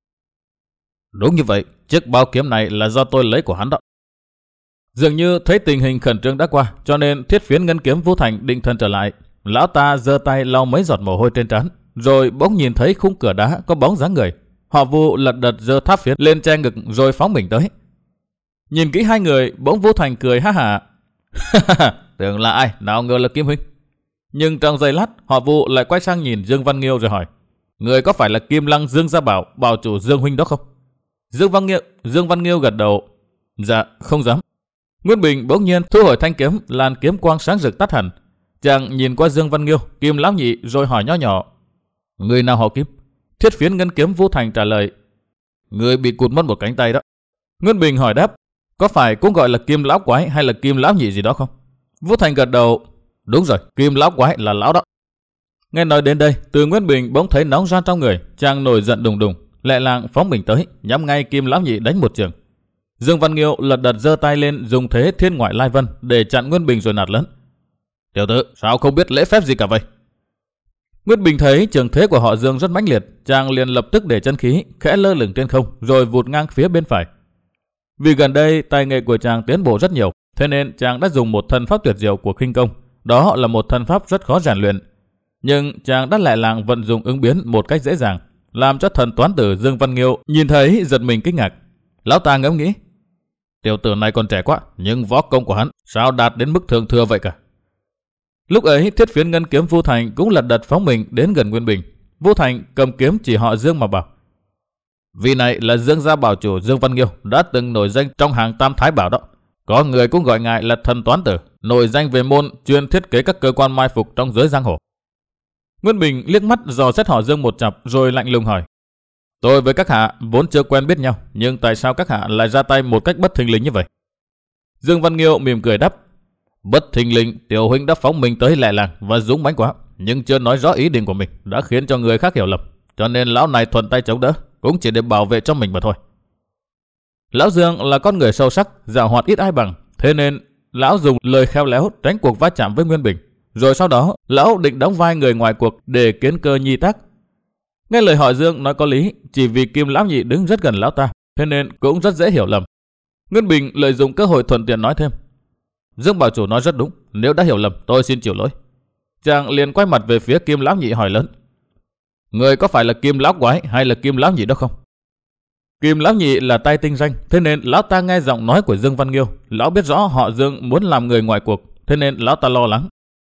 Đúng như vậy, chiếc bao kiếm này là do tôi lấy của hắn đó. Dường như thấy tình hình khẩn trương đã qua, cho nên Thiết Phiến Ngân Kiếm Vu Thành định thần trở lại. Lão ta giơ tay lau mấy giọt mồ hôi trên trán, rồi bỗng nhìn thấy khung cửa đá có bóng dáng người. Họ Vu lật đật giơ tháp phiến lên che ngực rồi phóng mình tới. Nhìn kỹ hai người, bỗng Vu Thành cười ha hả: Tưởng là ai, nào ngờ là Kim huynh. Nhưng trong giây lát, họ Vu lại quay sang nhìn Dương Văn Nghiêu rồi hỏi: Người có phải là Kim Lăng Dương Gia Bảo, bảo chủ Dương huynh đó không? Dương Văn Nghiêu, Dương Văn Nghiêu gật đầu: Dạ, không dám. Nguyên Bình bỗng nhiên thu hồi thanh kiếm, làn kiếm quang sáng rực tắt hẳn. Chàng nhìn qua Dương Văn Nghiêu, Kim lão nhị rồi hỏi nho nhỏ: Người nào họ Kim? Thiết Phiến Ngân Kiếm Vu Thành trả lời: Người bị cụt mất một cánh tay đó. Nguyên Bình hỏi đáp: Có phải cũng gọi là Kim lão quái hay là Kim lão nhị gì đó không? Vu Thành gật đầu: Đúng rồi, Kim lão quái là lão đó. Nghe nói đến đây, từ Nguyên Bình bỗng thấy nóng ran trong người, chàng nổi giận đùng đùng, lẹ làng phóng mình tới, nhắm ngay Kim lão nhị đánh một trường. Dương Văn Nghiêu lật đật giơ tay lên dùng thế thiên ngoại lai vân để chặn Nguyên Bình rồi nạt lớn: Tiểu tử, sao không biết lễ phép gì cả vậy? Nguyên Bình thấy trường thế của họ Dương rất mãnh liệt, chàng liền lập tức để chân khí khẽ lơ lửng trên không rồi vụt ngang phía bên phải. Vì gần đây tài nghệ của chàng tiến bộ rất nhiều, thế nên chàng đã dùng một thần pháp tuyệt diệu của khinh công, đó là một thần pháp rất khó rèn luyện. Nhưng chàng đã lại làng vận dụng ứng biến một cách dễ dàng, làm cho thần toán tử Dương Văn Nghiêu nhìn thấy giật mình kinh ngạc. Lão ta ngẫm nghĩ: Tiểu tử này còn trẻ quá, nhưng võ công của hắn sao đạt đến mức thượng thừa vậy cả? Lúc ấy Thiết Phiến Ngân Kiếm Vu Thành cũng lật đật phóng mình đến gần Nguyên Bình. Vu Thành cầm kiếm chỉ họ Dương mà bảo: Vị này là Dương gia bảo chủ Dương Văn Nghiêu, đã từng nổi danh trong hàng Tam Thái Bảo đó. Có người cũng gọi ngài là thần toán tử, nổi danh về môn chuyên thiết kế các cơ quan mai phục trong giới giang hồ. Nguyên Bình liếc mắt dò xét họ Dương một chặp rồi lạnh lùng hỏi: Tôi với các hạ vốn chưa quen biết nhau, nhưng tại sao các hạ lại ra tay một cách bất thình lình như vậy? Dương Văn Nghiêu mỉm cười đáp: Bất thình lình, tiểu huynh đã phóng mình tới lẹ làng và dũng mãnh quá, nhưng chưa nói rõ ý định của mình, đã khiến cho người khác hiểu lầm, cho nên lão này thuận tay chống đỡ, cũng chỉ để bảo vệ cho mình mà thôi. Lão Dương là con người sâu sắc, giàu hoạt ít ai bằng, thế nên lão dùng lời khéo léo tránh cuộc va chạm với Nguyên Bình, rồi sau đó lão định đóng vai người ngoài cuộc để kiến cơ nhi tác. Nghe lời họ Dương nói có lý, chỉ vì Kim lão nhị đứng rất gần lão ta, thế nên cũng rất dễ hiểu lầm. Nguyên Bình lợi dụng cơ hội thuận tiện nói thêm: Dương bảo chủ nói rất đúng, nếu đã hiểu lầm tôi xin chịu lỗi. Chàng liền quay mặt về phía Kim lão nhị hỏi lớn: Người có phải là Kim lão quái hay là Kim lão nhị đó không? Kim lão nhị là tay tinh danh, thế nên lão ta nghe giọng nói của Dương Văn Nghiêu, lão biết rõ họ Dương muốn làm người ngoài cuộc, thế nên lão ta lo lắng.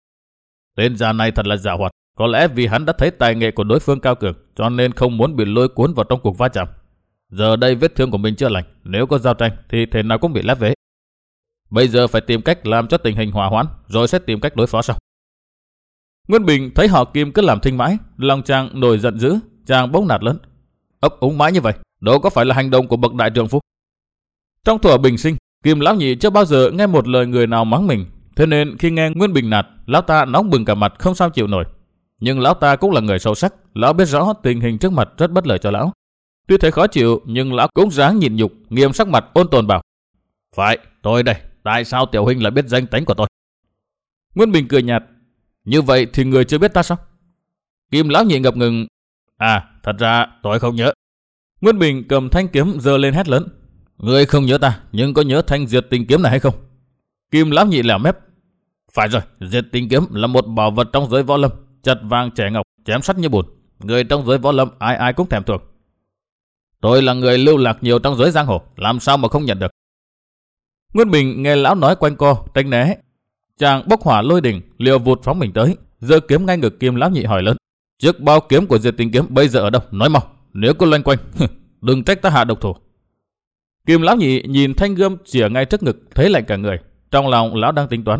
Tên già này thật là giàu hoạt, có lẽ vì hắn đã thấy tài nghệ của đối phương cao cường, cho nên không muốn bị lôi cuốn vào trong cuộc va chạm. Giờ đây vết thương của mình chưa lành, nếu có giao tranh thì thế nào cũng bị lép vế. Bây giờ phải tìm cách làm cho tình hình hòa hoãn, rồi sẽ tìm cách đối phó sau. Nguyên Bình thấy họ Kim cứ làm thinh mãi, lòng chàng nổi giận dữ, chàng bỗng nạt lớn: Ấp úng mãi như vậy, đâu có phải là hành động của bậc đại trượng phu. Trong thuở bình sinh, Kim lão nhị chưa bao giờ nghe một lời người nào mắng mình, thế nên khi nghe Nguyên Bình nạt, lão ta nóng bừng cả mặt không sao chịu nổi. Nhưng lão ta cũng là người sâu sắc, lão biết rõ tình hình trước mặt rất bất lợi cho lão. Tuy thấy khó chịu, nhưng lão cũng ráng nhịn nhục, nghiêm sắc mặt ôn tồn bảo: Phải, tôi đây, tại sao tiểu huynh lại biết danh tánh của tôi? Nguyên Bình cười nhạt: Như vậy thì người chưa biết ta sao? Kim lão nhị ngập ngừng: À, thật ra tôi không nhớ. Nguyên Bình cầm thanh kiếm giơ lên hét lớn: Ngươi không nhớ ta, nhưng có nhớ thanh diệt tình kiếm này hay không? Kim lão nhị lẻo mép. Phải rồi, diệt tình kiếm là một bảo vật trong giới võ lâm, chặt vàng trẻ ngọc, chém sắt như bùn. Người trong giới võ lâm ai ai cũng thèm thuồng. Tôi là người lưu lạc nhiều trong giới giang hồ, làm sao mà không nhận được. Nguyên Bình nghe lão nói quanh co, tránh né. Chàng bốc hỏa lôi đình, liều vụt phóng mình tới, giơ kiếm ngay ngực Kim lão nhị hỏi lớn. Chiếc bao kiếm của diệt tình kiếm bây giờ ở đâu? Nói mau, nếu có loanh quanh, đừng trách ta hạ độc thủ. Kim lão nhị nhìn thanh gươm chĩa ngay trước ngực, thấy lạnh cả người. Trong lòng lão đang tính toán.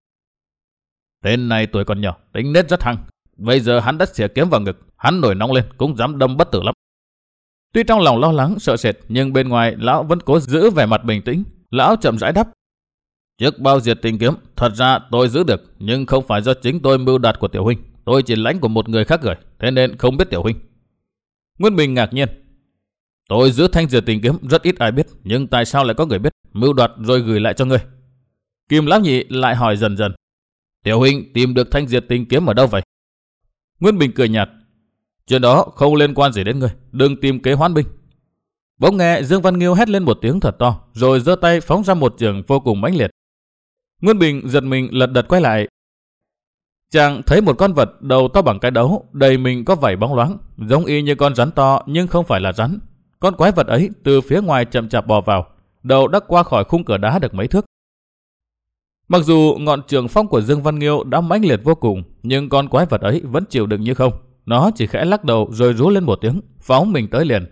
Tên này tuổi còn nhỏ, tính nết rất hăng. Bây giờ hắn đã xỉa kiếm vào ngực, hắn nổi nóng lên cũng dám đâm bất tử lắm. Tuy trong lòng lo lắng sợ sệt, nhưng bên ngoài lão vẫn cố giữ vẻ mặt bình tĩnh. Lão chậm rãi đáp. Chiếc bao diệt tình kiếm, thật ra tôi giữ được, nhưng không phải do chính tôi mưu đạt của tiểu huynh. Tôi chỉ lãnh của một người khác gửi, thế nên không biết tiểu huynh. Nguyên Bình ngạc nhiên. Tôi giữ thanh diệt tình kiếm rất ít ai biết, nhưng tại sao lại có người biết, mưu đoạt rồi gửi lại cho ngươi? Kim lão nhị lại hỏi dần dần. Tiểu huynh tìm được thanh diệt tình kiếm ở đâu vậy? Nguyên Bình cười nhạt. Chuyện đó không liên quan gì đến ngươi, đừng tìm kế hoán binh. Bỗng nghe Dương Văn Nghiêu hét lên một tiếng thật to, rồi giơ tay phóng ra một chưởng vô cùng mãnh liệt. Nguyên Bình giật mình lật đật quay lại. Chàng thấy một con vật đầu to bằng cái đấu, đầy mình có vảy bóng loáng, giống y như con rắn to nhưng không phải là rắn. Con quái vật ấy từ phía ngoài chậm chạp bò vào, đầu đã qua khỏi khung cửa đá được mấy thước. Mặc dù ngọn trường phong của Dương Văn Nghiêu đã mãnh liệt vô cùng, nhưng con quái vật ấy vẫn chịu đựng như không. Nó chỉ khẽ lắc đầu rồi rú lên một tiếng, phóng mình tới liền.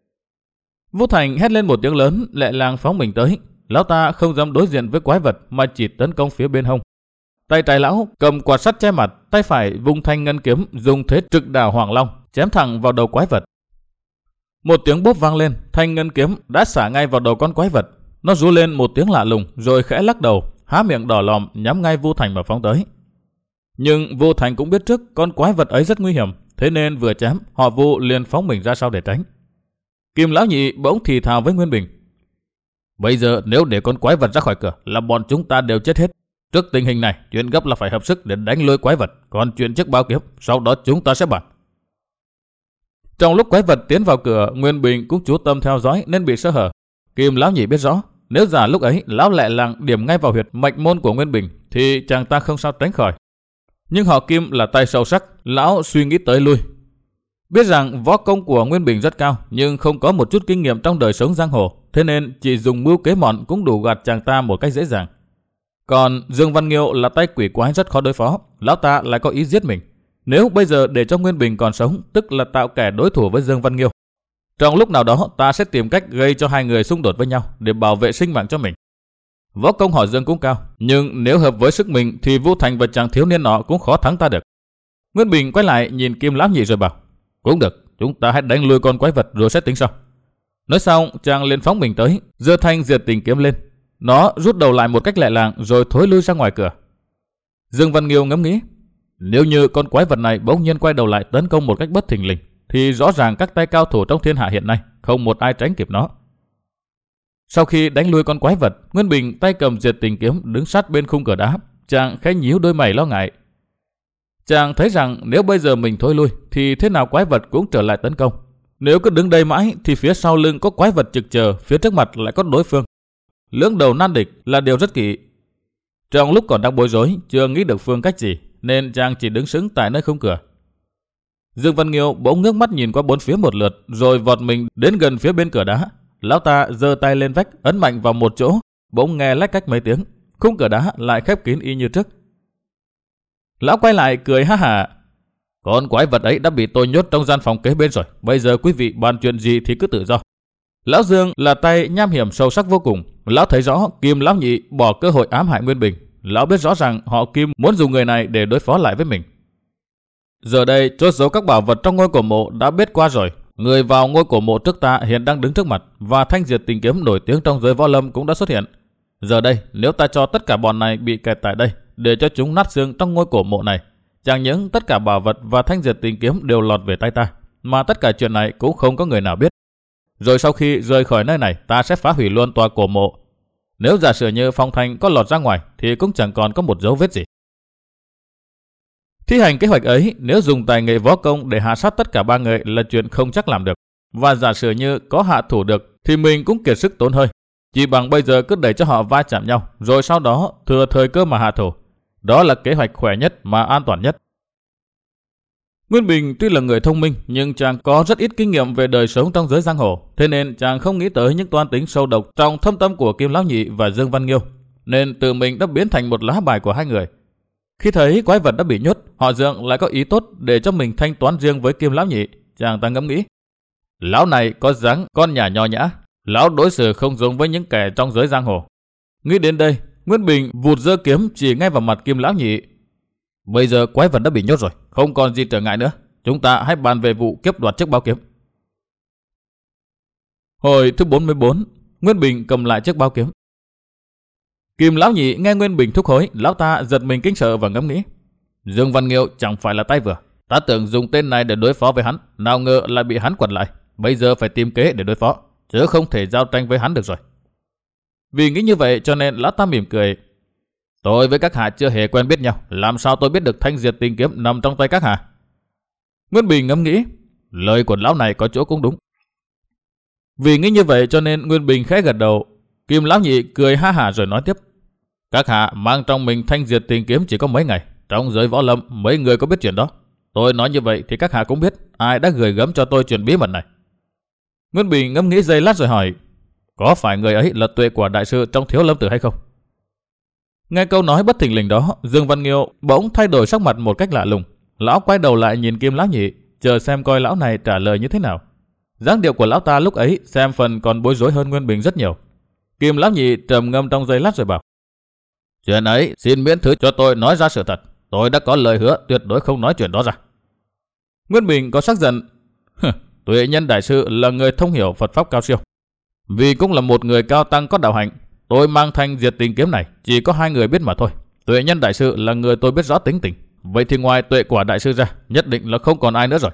Vũ Thành hét lên một tiếng lớn, lẹ làng phóng mình tới. Lão ta không dám đối diện với quái vật mà chỉ tấn công phía bên hông. Tay trái lão cầm quạt sắt che mặt, tay phải vung thanh ngân kiếm dùng thế trực đảo Hoàng Long, chém thẳng vào đầu quái vật. Một tiếng bốp vang lên, thanh ngân kiếm đã xả ngay vào đầu con quái vật. Nó rú lên một tiếng lạ lùng rồi khẽ lắc đầu, há miệng đỏ lòm nhắm ngay Vũ Thành mà phóng tới. Nhưng Vũ Thành cũng biết trước con quái vật ấy rất nguy hiểm, thế nên vừa chém, họ Vũ liền phóng mình ra sau để tránh. Kim lão nhị bỗng thì thào với Nguyên Bình. Bây giờ nếu để con quái vật ra khỏi cửa là bọn chúng ta đều chết hết. Trước tình hình này, chuyện gấp là phải hợp sức để đánh lôi quái vật, còn chuyện chiếc bao kiếm, sau đó chúng ta sẽ bàn. Trong lúc quái vật tiến vào cửa, Nguyên Bình cũng chú tâm theo dõi nên bị sơ hở. Kim lão nhị biết rõ, nếu giả lúc ấy lão lẹ làng điểm ngay vào huyệt mạch môn của Nguyên Bình thì chàng ta không sao tránh khỏi. Nhưng họ Kim là tay sâu sắc, lão suy nghĩ tới lui. Biết rằng võ công của Nguyên Bình rất cao, nhưng không có một chút kinh nghiệm trong đời sống giang hồ, thế nên chỉ dùng mưu kế mọn cũng đủ gạt chàng ta một cách dễ dàng. Còn Dương Văn Nghiêu là tay quỷ quái rất khó đối phó, lão ta lại có ý giết mình. Nếu bây giờ để cho Nguyên Bình còn sống, tức là tạo kẻ đối thủ với Dương Văn Nghiêu. Trong lúc nào đó ta sẽ tìm cách gây cho hai người xung đột với nhau để bảo vệ sinh mạng cho mình. Võ công họ Dương cũng cao, nhưng nếu hợp với sức mình thì Vũ Thành và chàng thiếu niên nọ cũng khó thắng ta được. Nguyên Bình quay lại nhìn Kim lão nhị rồi bảo. Cũng được, chúng ta hãy đánh lui con quái vật rồi sẽ tính sau. Nói xong, chàng liền phóng mình tới, giơ thanh diệt tình kiếm lên. Nó rút đầu lại một cách lẹ làng rồi thối lui ra ngoài cửa. Dương Văn Nghiêu ngẫm nghĩ, nếu như con quái vật này bỗng nhiên quay đầu lại tấn công một cách bất thình lình, thì rõ ràng các tay cao thủ trong thiên hạ hiện nay không một ai tránh kịp nó. Sau khi đánh lui con quái vật, Nguyên Bình tay cầm diệt tình kiếm đứng sát bên khung cửa đá, chàng khẽ nhíu đôi mày lo ngại. Chàng thấy rằng nếu bây giờ mình thôi lui thì thế nào quái vật cũng trở lại tấn công. Nếu cứ đứng đây mãi thì phía sau lưng có quái vật trực chờ, phía trước mặt lại có đối phương. Lưỡng đầu nan địch là điều rất kỵ. Trong lúc còn đang bối rối, chưa nghĩ được phương cách gì, nên chàng chỉ đứng sững tại nơi khung cửa. Dương Văn Nghiêu bỗng ngước mắt nhìn qua bốn phía một lượt, rồi vọt mình đến gần phía bên cửa đá. Lão ta giơ tay lên vách, ấn mạnh vào một chỗ, bỗng nghe lách cách mấy tiếng, khung cửa đá lại khép kín y như trước. Lão quay lại cười ha hả. Con quái vật ấy đã bị tôi nhốt trong gian phòng kế bên rồi, bây giờ quý vị bàn chuyện gì thì cứ tự do. Lão Dương là tay nham hiểm sâu sắc vô cùng. Lão thấy rõ Kim lão nhị bỏ cơ hội ám hại Nguyên Bình. Lão biết rõ rằng họ Kim muốn dùng người này để đối phó lại với mình. Giờ đây chốt giấu các bảo vật trong ngôi cổ mộ đã biết qua rồi. Người vào ngôi cổ mộ trước ta hiện đang đứng trước mặt, và thanh diệt tình kiếm nổi tiếng trong giới võ lâm cũng đã xuất hiện. Giờ đây nếu ta cho tất cả bọn này bị kẹt tại đây, để cho chúng nát xương trong ngôi cổ mộ này, chẳng những tất cả bảo vật và thanh diệt tình kiếm đều lọt về tay ta, mà tất cả chuyện này cũng không có người nào biết. Rồi sau khi rời khỏi nơi này, ta sẽ phá hủy luôn tòa cổ mộ. Nếu giả sử như phong thanh có lọt ra ngoài thì cũng chẳng còn có một dấu vết gì. Thi hành kế hoạch ấy, nếu dùng tài nghệ võ công để hạ sát tất cả ba người là chuyện không chắc làm được. Và giả sử như có hạ thủ được thì mình cũng kiệt sức tốn hơi. Chỉ bằng bây giờ cứ để cho họ va chạm nhau, rồi sau đó thừa thời cơ mà hạ thủ. Đó là kế hoạch khỏe nhất mà an toàn nhất. Nguyên Bình tuy là người thông minh, nhưng chàng có rất ít kinh nghiệm về đời sống trong giới giang hồ, thế nên chàng không nghĩ tới những toan tính sâu độc trong thâm tâm của Kim Lão Nhị và Dương Văn Nghiêu, nên tự mình đã biến thành một lá bài của hai người. Khi thấy quái vật đã bị nhốt, họ Dương lại có ý tốt để cho mình thanh toán riêng với Kim Lão Nhị. Chàng ta ngẫm nghĩ, lão này có dáng con nhà nho nhã, lão đối xử không giống với những kẻ trong giới giang hồ. Nghĩ đến đây, Nguyên Bình vụt giơ kiếm chỉ ngay vào mặt Kim Lão Nhị. Bây giờ quái vật đã bị nhốt rồi, không còn gì trở ngại nữa. Chúng ta hãy bàn về vụ kiếp đoạt chiếc bao kiếm. Hồi thứ bốn mươi bốn, Nguyên Bình cầm lại chiếc bao kiếm. Kim Lão Nhị nghe Nguyên Bình thúc hối, lão ta giật mình kinh sợ và ngẫm nghĩ. Dương Văn Nghiêu chẳng phải là tay vừa. Ta tưởng dùng tên này để đối phó với hắn, nào ngờ lại bị hắn quật lại. Bây giờ phải tìm kế để đối phó, chứ không thể giao tranh với hắn được rồi. Vì nghĩ như vậy cho nên lão ta mỉm cười. Tôi với các hạ chưa hề quen biết nhau, làm sao tôi biết được thanh diệt tình kiếm nằm trong tay các hạ? Nguyên Bình ngẫm nghĩ, lời của lão này có chỗ cũng đúng. Vì nghĩ như vậy cho nên Nguyên Bình khẽ gật đầu. Kim Lão Nhị cười ha hả rồi nói tiếp. Các hạ mang trong mình thanh diệt tình kiếm chỉ có mấy ngày, trong giới võ lâm mấy người có biết chuyện đó. Tôi nói như vậy thì các hạ cũng biết ai đã gửi gắm cho tôi chuyện bí mật này. Nguyên Bình ngẫm nghĩ giây lát rồi hỏi, có phải người ấy là Tuệ Quả đại sư trong Thiếu Lâm Tự hay không? Nghe câu nói bất thình lình đó, Dương Văn Nghiêu bỗng thay đổi sắc mặt một cách lạ lùng. Lão quay đầu lại nhìn Kim Lão Nhị, chờ xem coi lão này trả lời như thế nào. Dáng điệu của lão ta lúc ấy xem phần còn bối rối hơn Nguyên Bình rất nhiều. Kim Lão Nhị trầm ngâm trong giây lát rồi bảo, chuyện ấy xin miễn thứ cho tôi nói ra sự thật. Tôi đã có lời hứa tuyệt đối không nói chuyện đó ra. Nguyên Bình có sắc giận. Tuệ Nhân đại sư là người thông hiểu Phật pháp cao siêu, vì cũng là một người cao tăng có đạo hạnh. Tôi mang thanh diệt tình kiếm này chỉ có hai người biết mà thôi. Tuệ Nhân đại sư là người tôi biết rõ tính tình, vậy thì ngoài Tuệ Quả đại sư ra nhất định là không còn ai nữa rồi.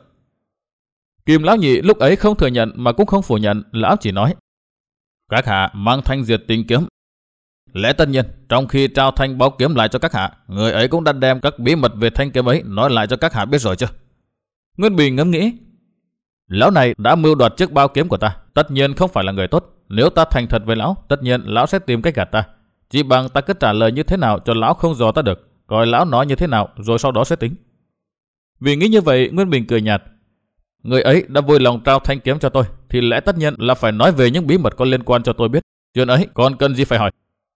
Kim Lão Nhị lúc ấy không thừa nhận mà cũng không phủ nhận, lão chỉ nói, các hạ mang thanh diệt tình kiếm. Lẽ tất nhiên, trong khi trao thanh báo kiếm lại cho các hạ, người ấy cũng đã đem các bí mật về thanh kiếm ấy nói lại cho các hạ biết rồi chưa? Nguyên Bình ngẫm nghĩ, lão này đã mưu đoạt chiếc bao kiếm của ta, tất nhiên không phải là người tốt. Nếu ta thành thật với lão, tất nhiên lão sẽ tìm cách gạt ta. Chỉ bằng ta cứ trả lời như thế nào cho lão không dò ta được, coi lão nói như thế nào rồi sau đó sẽ tính. Vì nghĩ như vậy, Nguyên Bình cười nhạt. Người ấy đã vui lòng trao thanh kiếm cho tôi, thì lẽ tất nhiên là phải nói về những bí mật có liên quan cho tôi biết. Chuyện ấy còn cần gì phải hỏi.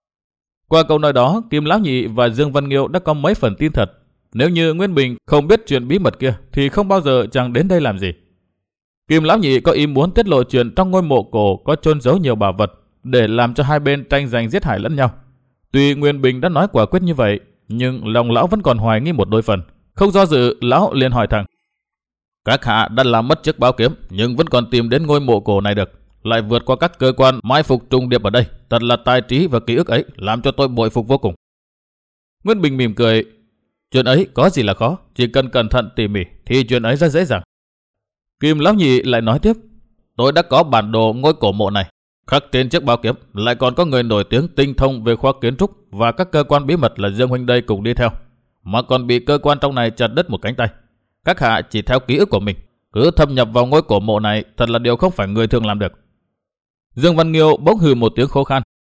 Qua câu nói đó, Kim Lão Nhị và Dương Văn Nghiêu đã có mấy phần tin thật. Nếu như Nguyên Bình không biết chuyện bí mật kia, thì không bao giờ chàng đến đây làm gì. Kim Lão Nhị có ý muốn tiết lộ chuyện trong ngôi mộ cổ có chôn giấu nhiều bảo vật, để làm cho hai bên tranh giành giết hại lẫn nhau. Tuy Nguyên Bình đã nói quả quyết như vậy, nhưng lòng lão vẫn còn hoài nghi một đôi phần. Không do dự, lão liền hỏi thẳng. Các hạ đã làm mất chiếc báo kiếm, nhưng vẫn còn tìm đến ngôi mộ cổ này được, lại vượt qua các cơ quan mai phục trùng điệp ở đây. Thật là tài trí và ký ức ấy làm cho tôi bội phục vô cùng. Nguyên Bình mỉm cười. Chuyện ấy có gì là khó, chỉ cần cẩn thận tỉ mỉ thì chuyện ấy rất dễ dàng. Kim Lão Nhị lại nói tiếp. Tôi đã có bản đồ ngôi cổ mộ này, khắc trên chiếc bao kiếm, lại còn có người nổi tiếng tinh thông về khoa kiến trúc và các cơ quan bí mật là Dương huynh đây cùng đi theo, mà còn bị cơ quan trong này chặt đứt một cánh tay. Các hạ chỉ theo ký ức của mình cứ thâm nhập vào ngôi cổ mộ này, thật là điều không phải người thường làm được. Dương Văn Nghiêu bỗng hừ một tiếng khô khan.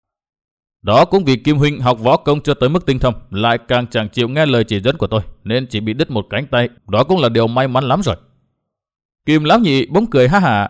Đó cũng vì Kim huynh học võ công chưa tới mức tinh thông, lại càng chẳng chịu nghe lời chỉ dẫn của tôi, nên chỉ bị đứt một cánh tay. Đó cũng là điều may mắn lắm rồi. Kim Lão Nhị bỗng cười ha hả.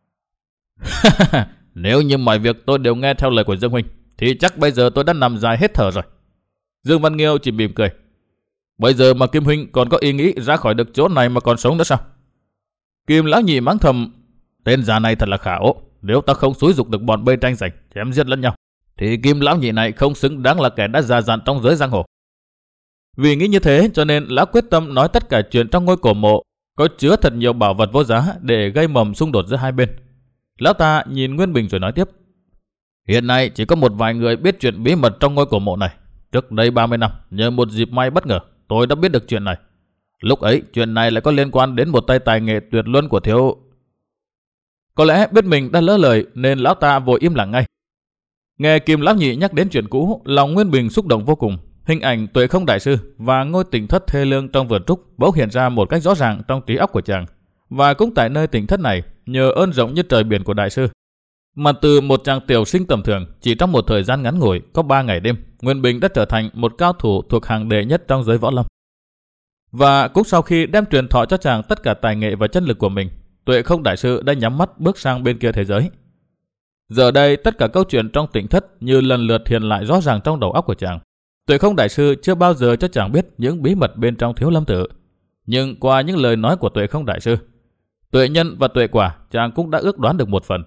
Nếu như mọi việc tôi đều nghe theo lời của Dương huynh, thì chắc bây giờ tôi đã nằm dài hết thở rồi. Dương Văn Nghiêu chỉ mỉm cười. Bây giờ mà Kim huynh còn có ý nghĩ ra khỏi được chỗ này mà còn sống nữa sao? Kim Lão Nhị mắng thầm. Tên già này thật là khả ố. Nếu ta không xúi dục được bọn bê tranh giành chém giết lẫn nhau, thì Kim Lão Nhị này không xứng đáng là kẻ đã già dặn trong giới giang hồ. Vì nghĩ như thế cho nên lão quyết tâm nói tất cả chuyện trong ngôi cổ mộ có chứa thật nhiều bảo vật vô giá để gây mầm xung đột giữa hai bên. Lão ta nhìn Nguyên Bình rồi nói tiếp. Hiện nay chỉ có một vài người biết chuyện bí mật trong ngôi cổ mộ này. Trước đây ba mươi năm, nhờ một dịp may bất ngờ, tôi đã biết được chuyện này. Lúc ấy, chuyện này lại có liên quan đến một tay tài nghệ tuyệt luân của thiếu. Có lẽ biết mình đã lỡ lời nên lão ta vội im lặng ngay. Nghe Kim Lão Nhị nhắc đến chuyện cũ, lòng Nguyên Bình xúc động vô cùng. Hình ảnh Tuệ Không đại sư và ngôi tỉnh thất thê lương trong vườn trúc bỗng hiện ra một cách rõ ràng trong trí óc của chàng. Và cũng tại nơi tỉnh thất này, nhờ ơn rộng như trời biển của đại sư, Mà từ một chàng tiểu sinh tầm thường, chỉ trong một thời gian ngắn ngủi, có ba ngày đêm, Nguyên Bình đã trở thành một cao thủ thuộc hàng đệ nhất trong giới võ lâm. Và cũng sau khi đem truyền thọ cho chàng tất cả tài nghệ và chân lực của mình, Tuệ Không đại sư đã nhắm mắt bước sang bên kia thế giới. Giờ đây tất cả câu chuyện trong Tịnh Thất như lần lượt hiện lại rõ ràng trong đầu óc của chàng. Tuệ Không đại sư chưa bao giờ cho chàng biết những bí mật bên trong Thiếu Lâm Tự, nhưng qua những lời nói của Tuệ Không đại sư, Tuệ Nhân và Tuệ Quả chàng cũng đã ước đoán được một phần.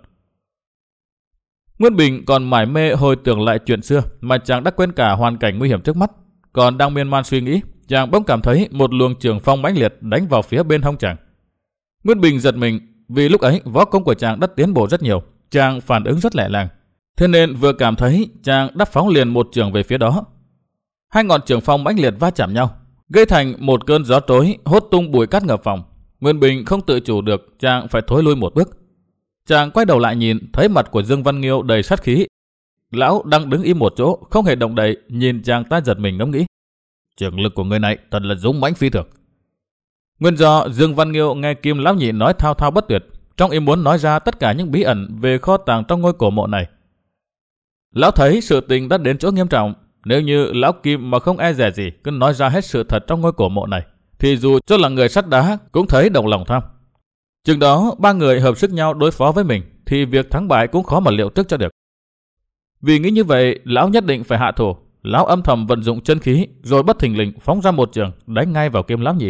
Nguyên Bình còn mải mê hồi tưởng lại chuyện xưa mà chàng đã quên cả hoàn cảnh nguy hiểm trước mắt. Còn đang miên man suy nghĩ, chàng bỗng cảm thấy một luồng trường phong mãnh liệt đánh vào phía bên hông chàng. Nguyên Bình giật mình vì lúc ấy võ công của chàng đã tiến bộ rất nhiều, chàng phản ứng rất lẹ làng. Thế nên vừa cảm thấy chàng đã phóng liền một trường về phía đó. Hai ngọn trường phong mãnh liệt va chạm nhau, gây thành một cơn gió tối hốt tung bụi cát ngập phòng. Nguyên Bình không tự chủ được, chàng phải thối lui một bước. Chàng quay đầu lại nhìn, thấy mặt của Dương Văn Nghiêu đầy sát khí. Lão đang đứng im một chỗ, không hề động đậy, nhìn chàng ta giật mình ngẫm nghĩ. Trường lực của người này thật là dũng mãnh phi thường. Nguyên do Dương Văn Nghiêu nghe Kim Lão Nhị nói thao thao bất tuyệt, trong ý muốn nói ra tất cả những bí ẩn về kho tàng trong ngôi cổ mộ này. Lão thấy sự tình đã đến chỗ nghiêm trọng, nếu như Lão Kim mà không e dè gì cứ nói ra hết sự thật trong ngôi cổ mộ này, thì dù cho là người sắt đá cũng thấy động lòng tham. Chừng đó ba người hợp sức nhau đối phó với mình, thì việc thắng bại cũng khó mà liệu trước cho được. Vì nghĩ như vậy, lão nhất định phải hạ thủ. Lão âm thầm vận dụng chân khí, rồi bất thình lình phóng ra một trường đánh ngay vào Kim Lão Nhị.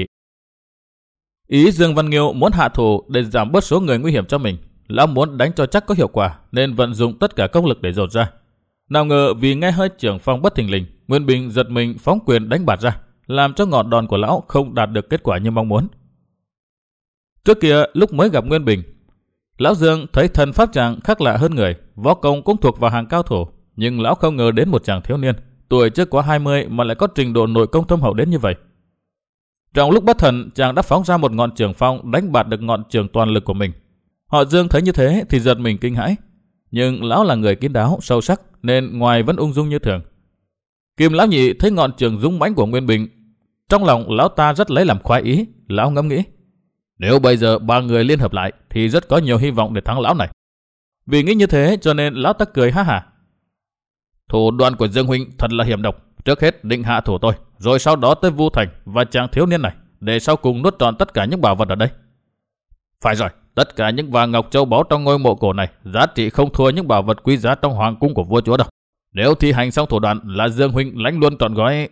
Ý Dương Văn Nghiêu muốn hạ thủ để giảm bớt số người nguy hiểm cho mình. Lão muốn đánh cho chắc có hiệu quả, nên vận dụng tất cả công lực để dồn ra. Nào ngờ vì nghe hơi trường phong bất thình lình, Nguyên Bình giật mình phóng quyền đánh bạt ra, làm cho ngọn đòn của lão không đạt được kết quả như mong muốn. Trước kia lúc mới gặp Nguyên Bình, Lão Dương thấy thần pháp chàng khác lạ hơn người, võ công cũng thuộc vào hàng cao thủ, nhưng lão không ngờ đến một chàng thiếu niên, tuổi chưa quá hai mươi mà lại có trình độ nội công thâm hậu đến như vậy. Trong lúc bất thần, chàng đã phóng ra một ngọn trường phong đánh bạt được ngọn trường toàn lực của mình. Họ Dương thấy như thế thì giật mình kinh hãi, nhưng lão là người kín đáo, sâu sắc nên ngoài vẫn ung dung như thường. Kim Lão Nhị thấy ngọn trường dũng mãnh của Nguyên Bình, trong lòng lão ta rất lấy làm khoái ý. Lão ngẫm nghĩ, nếu bây giờ ba người liên hợp lại thì rất có nhiều hy vọng để thắng lão này. Vì nghĩ như thế cho nên lão ta cười ha hả. Thủ đoạn của Dương huynh thật là hiểm độc. Trước hết định hạ thủ tôi, rồi sau đó tới Vu Thành và chàng thiếu niên này, để sau cùng nuốt trọn tất cả những bảo vật ở đây. Phải rồi, tất cả những vàng ngọc châu báu trong ngôi mộ cổ này giá trị không thua những bảo vật quý giá trong hoàng cung của vua chúa đâu. Nếu thi hành xong thủ đoạn là Dương huynh lãnh luôn trọn gói.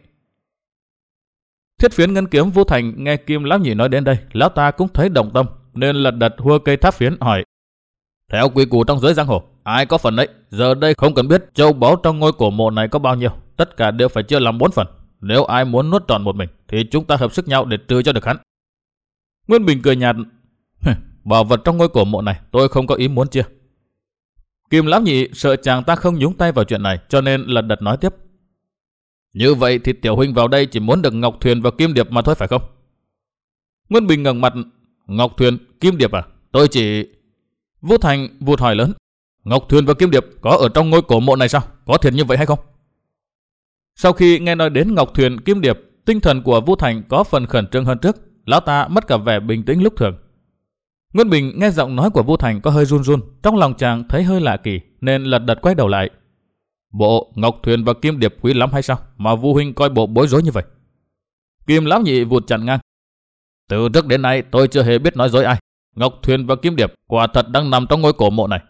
Thiết phiến ngân kiếm Vu Thành nghe Kim Lão Nhị nói đến đây, lão ta cũng thấy động tâm, nên lật đật hua cây tháp phiến hỏi: theo quy củ trong giới giang hồ, ai có phần đấy. Giờ đây không cần biết châu báu trong ngôi cổ mộ này có bao nhiêu, tất cả đều phải chia làm bốn phần. Nếu ai muốn nuốt trọn một mình thì chúng ta hợp sức nhau để trừ cho được hắn. Nguyên Bình cười nhạt: bảo vật trong ngôi cổ mộ này tôi không có ý muốn chia. Kim Lão Nhị sợ chàng ta không nhúng tay vào chuyện này, cho nên lật đật nói tiếp: như vậy thì tiểu huynh vào đây chỉ muốn được ngọc thuyền và kim điệp mà thôi phải không? Nguyên Bình ngẩng mặt: ngọc thuyền, kim điệp à? Tôi chỉ... Vũ Thành vụt hỏi lớn: ngọc thuyền và kim điệp có ở trong ngôi cổ mộ này sao? Có thiệt như vậy hay không? Sau khi nghe nói đến ngọc thuyền, kim điệp, tinh thần của Vũ Thành có phần khẩn trương hơn trước. Lão ta mất cả vẻ bình tĩnh lúc thường. Nguyên Bình nghe giọng nói của Vũ Thành có hơi run run, trong lòng chàng thấy hơi lạ kỳ, nên lật đật quay đầu lại. Bộ ngọc thuyền và kim điệp quý lắm hay sao mà Vu huynh coi bộ bối rối như vậy? Kim Lão Nhị vụt chặn ngang: từ trước đến nay tôi chưa hề biết nói dối ai. Ngọc thuyền và kim điệp quả thật đang nằm trong ngôi cổ mộ này.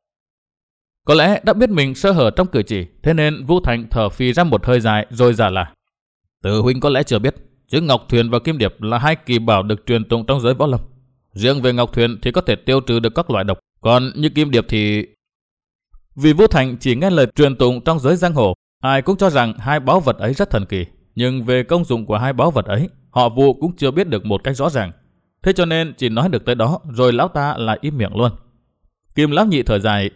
Có lẽ đã biết mình sơ hở trong cử chỉ, thế nên Vũ Thành thở phì ra một hơi dài rồi giả là: từ huynh có lẽ chưa biết, chứ ngọc thuyền và kim điệp là hai kỳ bảo được truyền tụng trong giới võ lâm. Riêng về ngọc thuyền thì có thể tiêu trừ được các loại độc, còn như kim điệp thì... Vì Vũ Thành chỉ nghe lời truyền tụng trong giới giang hồ, ai cũng cho rằng hai báu vật ấy rất thần kỳ, nhưng về công dụng của hai báu vật ấy, họ Vu cũng chưa biết được một cách rõ ràng. Thế cho nên chỉ nói được tới đó, rồi lão ta lại im miệng luôn. Kim Lão Nhị thở dài: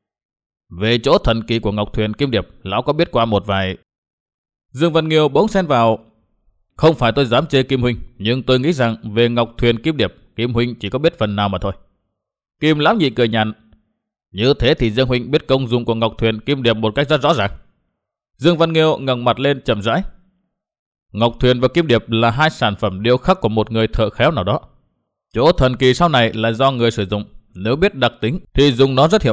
về chỗ thần kỳ của ngọc thuyền kim điệp, lão có biết qua một vài... Dương Văn Nghiêu bỗng xen vào: không phải tôi dám chê Kim huynh, nhưng tôi nghĩ rằng về ngọc thuyền kim điệp, Kim huynh chỉ có biết phần nào mà thôi. Kim Lão Nhị cười nhạt: như thế thì Dương huynh biết công dụng của ngọc thuyền kim điệp một cách rất rõ ràng. Dương Văn Nghiêu ngẩng mặt lên chậm rãi: ngọc thuyền và kim điệp là hai sản phẩm điêu khắc của một người thợ khéo nào đó. Chỗ thần kỳ sau này là do người sử dụng, nếu biết đặc tính thì dùng nó rất hiệu nghiệm,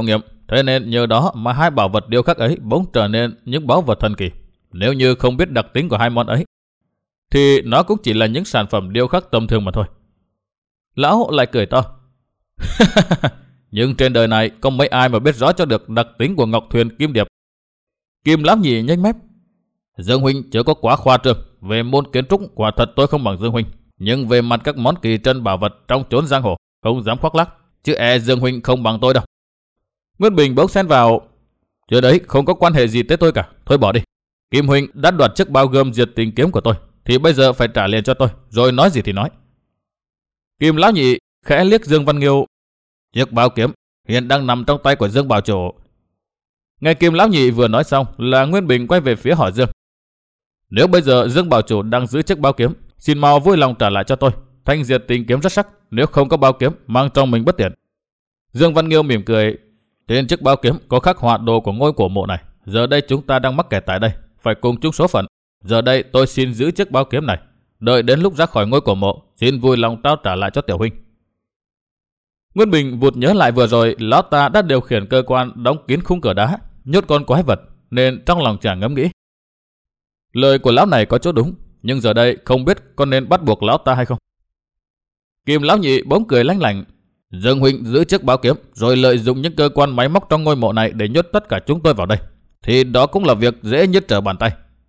thế nên nhờ đó mà hai bảo vật điêu khắc ấy bỗng trở nên những báu vật thần kỳ. Nếu như không biết đặc tính của hai món ấy, thì nó cũng chỉ là những sản phẩm điêu khắc tầm thường mà thôi. Lão lại cười to. Nhưng trên đời này có mấy ai mà biết rõ cho được đặc tính của ngọc thuyền kim điệp. Kim Lão Nhị nhếch mép. Dương huynh chớ có quá khoa trương. Về môn kiến trúc quả thật tôi không bằng Dương huynh, nhưng về mặt các món kỳ trân bảo vật trong chốn giang hồ không dám khoác lác, chứ e Dương huynh không bằng tôi đâu. Nguyên Bình bỗng xen vào. Chứ đấy không có quan hệ gì tới tôi cả, thôi bỏ đi. Kim huynh đã đoạt chiếc bao gươm diệt tình kiếm của tôi, thì bây giờ phải trả liền cho tôi, rồi nói gì thì nói. Kim Lão Nhị khẽ liếc Dương Văn Nghiêu. Chiếc bao kiếm hiện đang nằm trong tay của Dương Bảo Chủ. Nghe Kim Lão Nhị vừa nói xong là Nguyên Bình quay về phía hỏi Dương. Nếu bây giờ Dương Bảo Chủ đang giữ chiếc bao kiếm, xin mau vui lòng trả lại cho tôi. Thanh diệt tình kiếm rất sắc, nếu không có bao kiếm mang trong mình bất tiện. Dương Văn Nghiêu mỉm cười. Trên chiếc bao kiếm có khắc họa đồ của ngôi cổ mộ này. Giờ đây chúng ta đang mắc kẹt tại đây, phải cùng chung số phận. Giờ đây tôi xin giữ chiếc bao kiếm này, đợi đến lúc ra khỏi ngôi cổ mộ, xin vui lòng trao trả lại cho tiểu huynh. Nguyên Bình vụt nhớ lại vừa rồi lão ta đã điều khiển cơ quan đóng kín khung cửa đá, nhốt con quái vật, nên trong lòng chàng ngẫm nghĩ. Lời của lão này có chỗ đúng, nhưng giờ đây không biết có nên bắt buộc lão ta hay không. Kim Lão Nhị bỗng cười lanh lảnh. Dương huynh giữ chiếc bao kiếm, rồi lợi dụng những cơ quan máy móc trong ngôi mộ này để nhốt tất cả chúng tôi vào đây, thì đó cũng là việc dễ nhất trở bàn tay.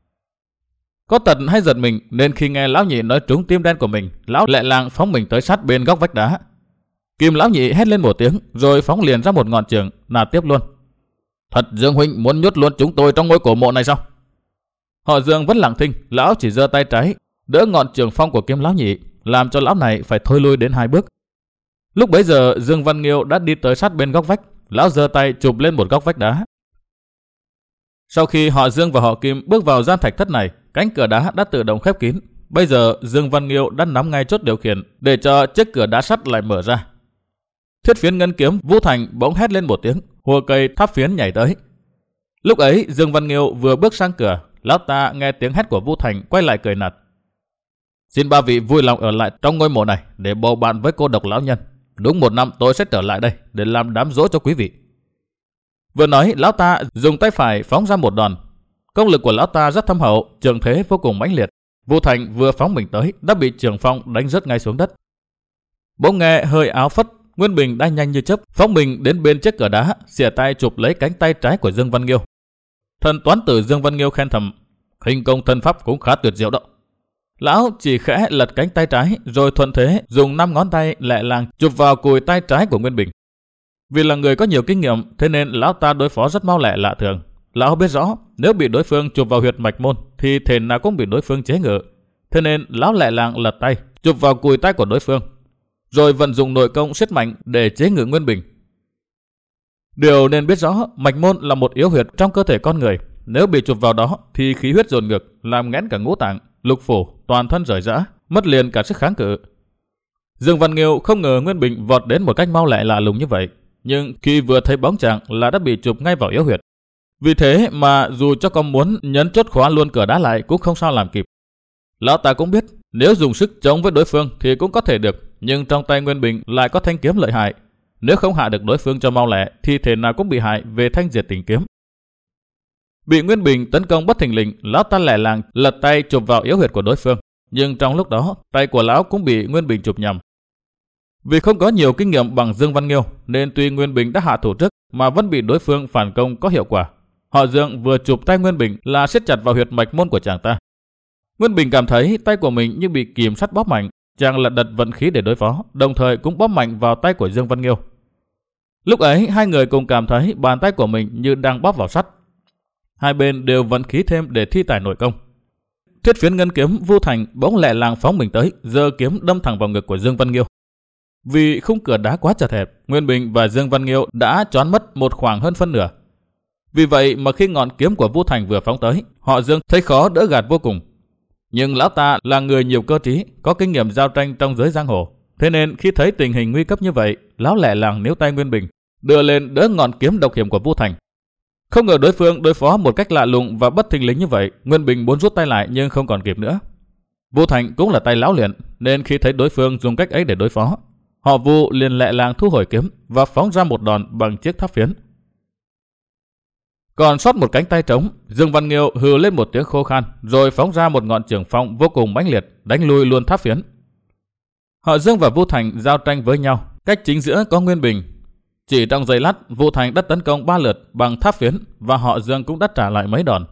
Có tật hay giật mình nên khi nghe Lão Nhị nói trúng tim đen của mình, lão lẹ làng phóng mình tới sát bên góc vách đá. Kim Lão Nhị hét lên một tiếng, rồi phóng liền ra một ngọn trường, nạt tiếp luôn. Thật Dương huynh muốn nhốt luôn chúng tôi trong ngôi cổ mộ này sao? Họ Dương vẫn lặng thinh, lão chỉ giơ tay trái đỡ ngọn trường phong của Kim Lão Nhị, làm cho lão này phải thôi lui đến hai bước. Lúc bấy giờ Dương Văn Nghiêu đã đi tới sát bên góc vách, lão giơ tay chụp lên một góc vách đá. Sau khi họ Dương và họ Kim bước vào gian thạch thất này, cánh cửa đá đã tự động khép kín. Bây giờ Dương Văn Nghiêu đã nắm ngay chốt điều khiển để cho chiếc cửa đá sắt lại mở ra. Thiết phiến ngân kiếm Vũ Thành bỗng hét lên một tiếng, hùa cây tháp phiến nhảy tới. Lúc ấy Dương Văn Nghiêu vừa bước sang cửa, lão ta nghe tiếng hét của Vũ Thành quay lại cười nạt. Xin ba vị vui lòng ở lại trong ngôi mộ này để bầu bạn với cô độc lão nhân. Đúng một năm tôi sẽ trở lại đây để làm đám dỗ cho quý vị. Vừa nói lão ta dùng tay phải phóng ra một đòn. Công lực của lão ta rất thâm hậu, trường thế vô cùng mãnh liệt. Vũ Thành vừa phóng mình tới đã bị Trường Phong đánh rớt ngay xuống đất. Bỗng nghe hơi áo phất, Nguyên Bình đã nhanh như chớp phóng mình đến bên chiếc cửa đá, xỉa tay chụp lấy cánh tay trái của Dương Văn Nghiêu. Thần toán tử Dương Văn Nghiêu khen thầm, khinh công thân pháp cũng khá tuyệt diệu đó. Lão chỉ khẽ lật cánh tay trái, rồi thuận thế dùng năm ngón tay lẹ làng chụp vào cùi tay trái của Nguyên Bình. Vì là người có nhiều kinh nghiệm, thế nên lão ta đối phó rất mau lẹ lạ thường. Lão biết rõ nếu bị đối phương chụp vào huyệt mạch môn thì thể nào cũng bị đối phương chế ngự. Thế nên lão lẹ làng lật tay chụp vào cùi tay của đối phương, rồi vận dụng nội công siết mạnh để chế ngự Nguyên Bình. Điều nên biết rõ, mạch môn là một yếu huyệt trong cơ thể con người. Nếu bị chụp vào đó thì khí huyết dồn ngược, làm nghẽn cả ngũ tạng, lục phủ, toàn thân rời rã, mất liền cả sức kháng cự. Dương Văn Nghiêu không ngờ Nguyên Bình vọt đến một cách mau lẹ lạ lùng như vậy, nhưng khi vừa thấy bóng chàng là đã bị chụp ngay vào yếu huyệt. Vì thế mà dù cho có muốn nhấn chốt khóa luôn cửa đá lại cũng không sao làm kịp. Lão ta cũng biết nếu dùng sức chống với đối phương thì cũng có thể được, nhưng trong tay Nguyên Bình lại có thanh kiếm lợi hại. Nếu không hạ được đối phương cho mau lẹ thì thể nào cũng bị hại về thanh diệt tình kiếm. Bị Nguyên Bình tấn công bất thình lình, lão ta lẹ làng lật tay chụp vào yếu huyệt của đối phương, nhưng trong lúc đó tay của lão cũng bị Nguyên Bình chụp nhầm. Vì không có nhiều kinh nghiệm bằng Dương Văn Nghiêu nên tuy Nguyên Bình đã hạ thủ trước mà vẫn bị đối phương phản công có hiệu quả. Họ Dương vừa chụp tay Nguyên Bình là siết chặt vào huyệt mạch môn của chàng ta. Nguyên Bình cảm thấy tay của mình như bị kìm sắt bóp mạnh, chàng lật đật vận khí để đối phó, đồng thời cũng bóp mạnh vào tay của Dương Văn Nghiêu. Lúc ấy hai người cùng cảm thấy bàn tay của mình như đang bóp vào sắt. Hai bên đều vận khí thêm để thi tài nội công. Thiết phiến ngân kiếm Vu Thành bỗng lẹ làng phóng mình tới, giơ kiếm đâm thẳng vào ngực của Dương Văn Nghiêu. Vì khung cửa đá quá chật hẹp, Nguyên Bình và Dương Văn Nghiêu đã choán mất một khoảng hơn phân nửa. Vì vậy mà khi ngọn kiếm của Vu Thành vừa phóng tới, họ Dương thấy khó đỡ gạt vô cùng. Nhưng lão ta là người nhiều cơ trí, có kinh nghiệm giao tranh trong giới giang hồ, thế nên khi thấy tình hình nguy cấp như vậy, lão lẹ làng níu tay Nguyên Bình, đưa lên đỡ ngọn kiếm độc hiểm của Vu Thành. Không ngờ đối phương đối phó một cách lạ lùng và bất thình lình như vậy, Nguyên Bình muốn rút tay lại nhưng không còn kịp nữa. Vu Thành cũng là tay lão luyện, nên khi thấy đối phương dùng cách ấy để đối phó, họ Vu liền lẹ làng thu hồi kiếm và phóng ra một đòn bằng chiếc tháp phiến. Còn sót một cánh tay trống, Dương Văn Nghiêu hừ lên một tiếng khô khan, rồi phóng ra một ngọn trường phong vô cùng mãnh liệt, đánh lui luôn Tháp Phiến. Họ Dương và Vu Thành giao tranh với nhau, cách chính giữa có Nguyên Bình. Chỉ trong giây lát, Vu Thành đã tấn công ba lượt bằng Tháp Phiến và họ Dương cũng đã trả lại mấy đòn.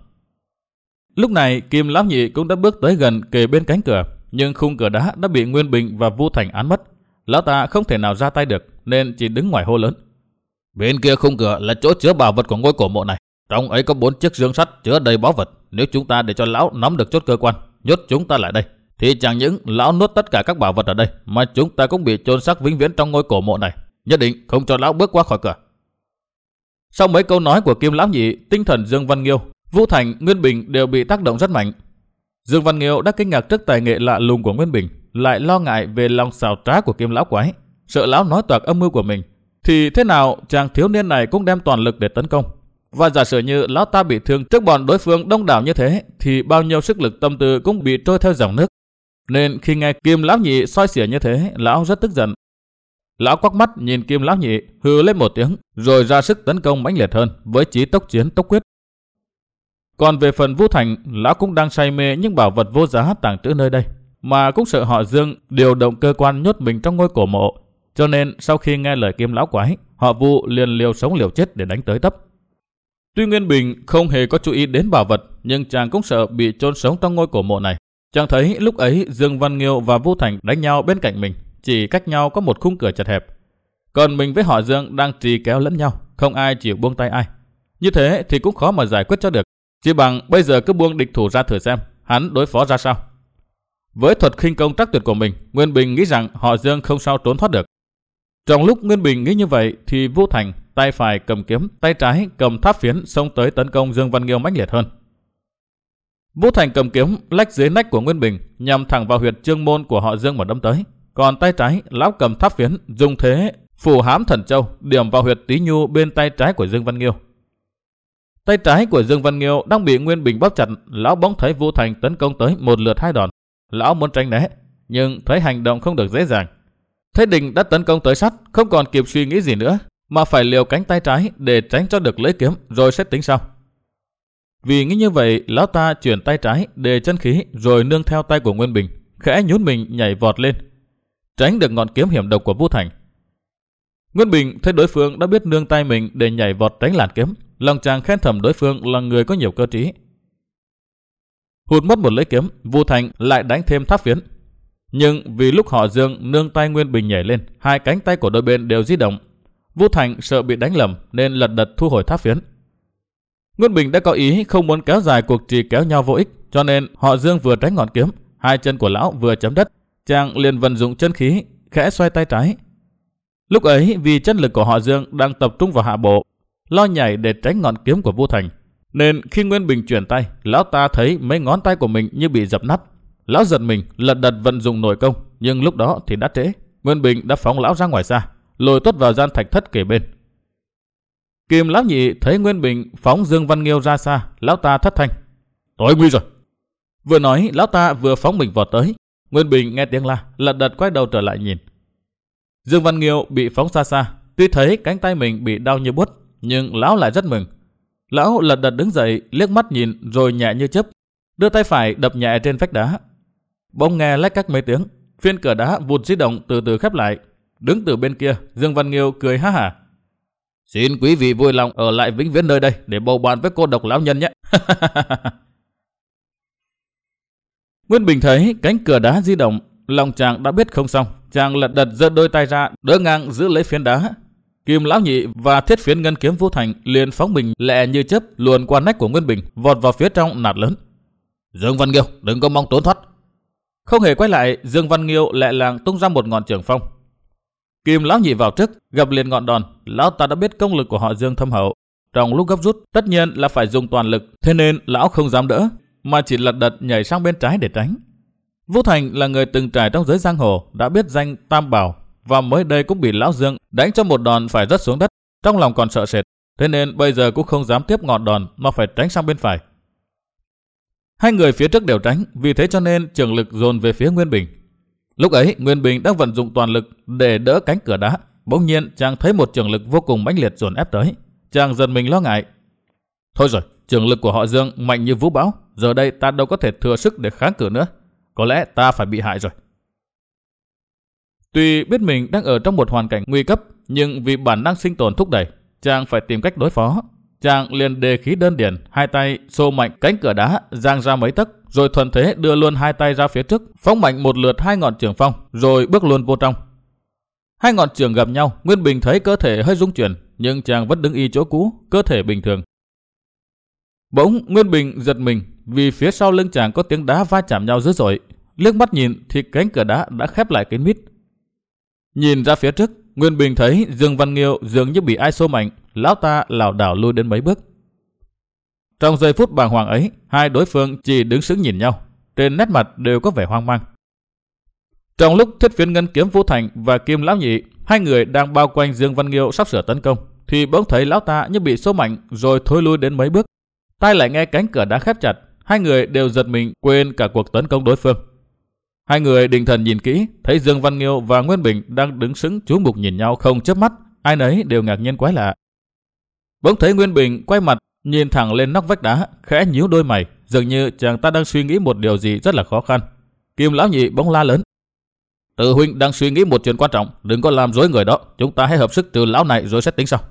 Lúc này Kim Lão Nhị cũng đã bước tới gần kề bên cánh cửa, nhưng khung cửa đá đã bị Nguyên Bình và Vu Thành án mất. Lão ta không thể nào ra tay được nên chỉ đứng ngoài hô lớn: Bên kia khung cửa là chỗ chứa bảo vật của ngôi cổ mộ này. Trong ấy có bốn chiếc dương sắt chứa đầy báu vật. Nếu chúng ta để cho lão nắm được chốt cơ quan, nhốt chúng ta lại đây, thì chẳng những lão nuốt tất cả các bảo vật ở đây, mà chúng ta cũng bị chôn xác vĩnh viễn trong ngôi cổ mộ này. Nhất định không cho lão bước qua khỏi cửa. Sau mấy câu nói của Kim Lão Nhị, tinh thần Dương Văn Nghiêu, Vu Thành, Nguyên Bình đều bị tác động rất mạnh. Dương Văn Nghiêu đã kinh ngạc trước tài nghệ lạ lùng của Nguyên Bình, lại lo ngại về lòng xảo trá của Kim Lão Quái, sợ lão nói toạc âm mưu của mình, thì thế nào chàng thiếu niên này cũng đem toàn lực để tấn công. Và giả sử như lão ta bị thương trước bọn đối phương đông đảo như thế, thì bao nhiêu sức lực tâm tư cũng bị trôi theo dòng nước. Nên khi nghe Kim Lão Nhị soi xỉa như thế, lão rất tức giận. Lão quắc mắt nhìn Kim Lão Nhị, hừ lên một tiếng, rồi ra sức tấn công mãnh liệt hơn với chí tốc chiến tốc quyết. Còn về phần Vu Thành, lão cũng đang say mê những bảo vật vô giá tàng trữ nơi đây, mà cũng sợ họ Dương điều động cơ quan nhốt mình trong ngôi cổ mộ, cho nên sau khi nghe lời Kim Lão Quái, họ Vu liền liều sống liều chết để đánh tới tấp. Tuy Nguyên Bình không hề có chú ý đến bảo vật, nhưng chàng cũng sợ bị chôn sống trong ngôi cổ mộ này. Chàng thấy lúc ấy Dương Văn Nghiêu và Vu Thành đánh nhau bên cạnh mình, chỉ cách nhau có một khung cửa chật hẹp. Còn mình với họ Dương đang trì kéo lẫn nhau, không ai chịu buông tay ai. Như thế thì cũng khó mà giải quyết cho được. Chỉ bằng bây giờ cứ buông địch thủ ra thử xem, hắn đối phó ra sao. Với thuật khinh công trắc tuyệt của mình, Nguyên Bình nghĩ rằng họ Dương không sao trốn thoát được. Trong lúc Nguyên Bình nghĩ như vậy thì Vu Thành tay phải cầm kiếm, tay trái cầm tháp phiến xông tới tấn công Dương Văn Nghiêu mãnh liệt hơn. Vu Thành cầm kiếm lách dưới nách của Nguyên Bình nhằm thẳng vào huyệt chương môn của họ Dương mà đâm tới. Còn tay trái lão cầm tháp phiến dùng thế phủ hám thần châu điểm vào huyệt tí nhu bên tay trái của Dương Văn Nghiêu. Tay trái của Dương Văn Nghiêu đang bị Nguyên Bình bóp chặt, lão bỗng thấy Vu Thành tấn công tới một lượt hai đòn. Lão muốn tránh né, nhưng thấy hành động không được dễ dàng. Thế Đình đã tấn công tới sát, không còn kịp suy nghĩ gì nữa, mà phải liều cánh tay trái để tránh cho được lưỡi kiếm rồi sẽ tính sau. Vì nghĩ như vậy, lão ta chuyển tay trái để chân khí rồi nương theo tay của Nguyên Bình, khẽ nhún mình nhảy vọt lên, tránh được ngọn kiếm hiểm độc của Vu Thành. Nguyên Bình thấy đối phương đã biết nương tay mình để nhảy vọt tránh làn kiếm, lòng chàng khen thầm đối phương là người có nhiều cơ trí. Hụt mất một lưỡi kiếm, Vu Thành lại đánh thêm tháp phiến. Nhưng vì lúc họ Dương nương tay Nguyên Bình nhảy lên, hai cánh tay của đôi bên đều di động. Vu Thành sợ bị đánh lầm nên lật đật thu hồi tháp phiến. Nguyên Bình đã có ý không muốn kéo dài cuộc trì kéo nhau vô ích, cho nên họ Dương vừa tránh ngọn kiếm, hai chân của lão vừa chấm đất, chàng liền vận dụng chân khí khẽ xoay tay trái. Lúc ấy vì chân lực của họ Dương đang tập trung vào hạ bộ, lo nhảy để tránh ngọn kiếm của Vu Thành, nên khi Nguyên Bình chuyển tay, lão ta thấy mấy ngón tay của mình như bị dập nát. Lão giật mình lật đật vận dụng nội công, nhưng lúc đó thì đã trễ. Nguyên Bình đã phóng lão ra ngoài xa, lôi tuốt vào gian thạch thất kề bên. Kim Lão Nhị thấy Nguyên Bình phóng Dương Văn Nghiêu ra xa, lão ta thất thanh: "Tối nguy rồi!" Vừa nói, lão ta vừa phóng mình vọt tới. Nguyên Bình nghe tiếng la, lật đật quay đầu trở lại nhìn. Dương Văn Nghiêu bị phóng xa xa, tuy thấy cánh tay mình bị đau như buốt, nhưng lão lại rất mừng. Lão lật đật đứng dậy, liếc mắt nhìn rồi nhẹ như chớp, đưa tay phải đập nhẹ trên vách đá. Bỗng nghe lách cách mấy tiếng, phiên cửa đá vụt di động từ từ khép lại. Đứng từ bên kia, Dương Văn Nghiêu cười ha hả: "Xin quý vị vui lòng ở lại vĩnh viễn nơi đây để bầu bạn với cô độc lão nhân nhé." Nguyên Bình thấy cánh cửa đá di động, lòng chàng đã biết không xong, chàng lật đật giơ đôi tay ra đỡ ngang giữ lấy phiến đá. Kim Lão Nhị và thiết phiến ngân kiếm Vu Thành liền phóng mình lẹ như chớp luồn qua nách của Nguyên Bình, vọt vào phía trong nạt lớn: "Dương Văn Nghiêu, đừng có mong trốn thoát!" Không hề quay lại, Dương Văn Nghiêu lẹ làng tung ra một ngọn trường phong. Kim Lão Nhị vào trước, gặp liền ngọn đòn. Lão ta đã biết công lực của họ Dương thâm hậu, trong lúc gấp rút tất nhiên là phải dùng toàn lực, thế nên lão không dám đỡ, mà chỉ lật đật nhảy sang bên trái để tránh. Vu Thành là người từng trải trong giới giang hồ, đã biết danh Tam Bảo, và mới đây cũng bị lão Dương đánh cho một đòn phải rớt xuống đất, trong lòng còn sợ sệt, thế nên bây giờ cũng không dám tiếp ngọn đòn mà phải tránh sang bên phải. Hai người phía trước đều tránh, vì thế cho nên trường lực dồn về phía Nguyên Bình. Lúc ấy Nguyên Bình đang vận dụng toàn lực để đỡ cánh cửa đá, bỗng nhiên chàng thấy một trường lực vô cùng mãnh liệt dồn ép tới, chàng giật mình lo ngại. Thôi rồi, trường lực của họ Dương mạnh như vũ bão, giờ đây ta đâu có thể thừa sức để kháng cự nữa. Có lẽ ta phải bị hại rồi. Tuy biết mình đang ở trong một hoàn cảnh nguy cấp, nhưng vì bản năng sinh tồn thúc đẩy, chàng phải tìm cách đối phó. Chàng liền đề khí đơn điển, hai tay xô mạnh cánh cửa đá, giang ra mấy tấc, rồi thuận thế đưa luôn hai tay ra phía trước, phóng mạnh một lượt hai ngọn chưởng phong, rồi bước luôn vô trong. Hai ngọn chưởng gặp nhau, Nguyên Bình thấy cơ thể hơi rung chuyển, nhưng chàng vẫn đứng y chỗ cũ, cơ thể bình thường. Bỗng Nguyên Bình giật mình vì phía sau lưng chàng có tiếng đá va chạm nhau dữ dội. Liếc mắt nhìn thì cánh cửa đá đã khép lại kín mít. Nhìn ra phía trước, Nguyên Bình thấy Dương Văn Nghiêu dường như bị ai xô mạnh, lão ta lảo đảo lui đến mấy bước. Trong giây phút bàng hoàng ấy, hai đối phương chỉ đứng sững nhìn nhau, trên nét mặt đều có vẻ hoang mang. Trong lúc Thiết Phiến Ngân Kiếm Vũ Thành và Kim Lão Nhị, hai người đang bao quanh Dương Văn Nghiêu sắp sửa tấn công, thì bỗng thấy lão ta như bị xô mạnh rồi thối lui đến mấy bước. Tai lại nghe cánh cửa đá khép chặt, hai người đều giật mình quên cả cuộc tấn công đối phương. Hai người định thần nhìn kỹ, thấy Dương Văn Nghiêu và Nguyên Bình đang đứng sững chú mục nhìn nhau không chớp mắt, ai nấy đều ngạc nhiên quái lạ. Bỗng thấy Nguyên Bình quay mặt nhìn thẳng lên nóc vách đá, khẽ nhíu đôi mày, dường như chàng ta đang suy nghĩ một điều gì rất là khó khăn. Kim Lão Nhị bỗng la lớn: "Tự huynh đang suy nghĩ một chuyện quan trọng, đừng có làm rối người đó, chúng ta hãy hợp sức trừ lão này rồi sẽ tính sau."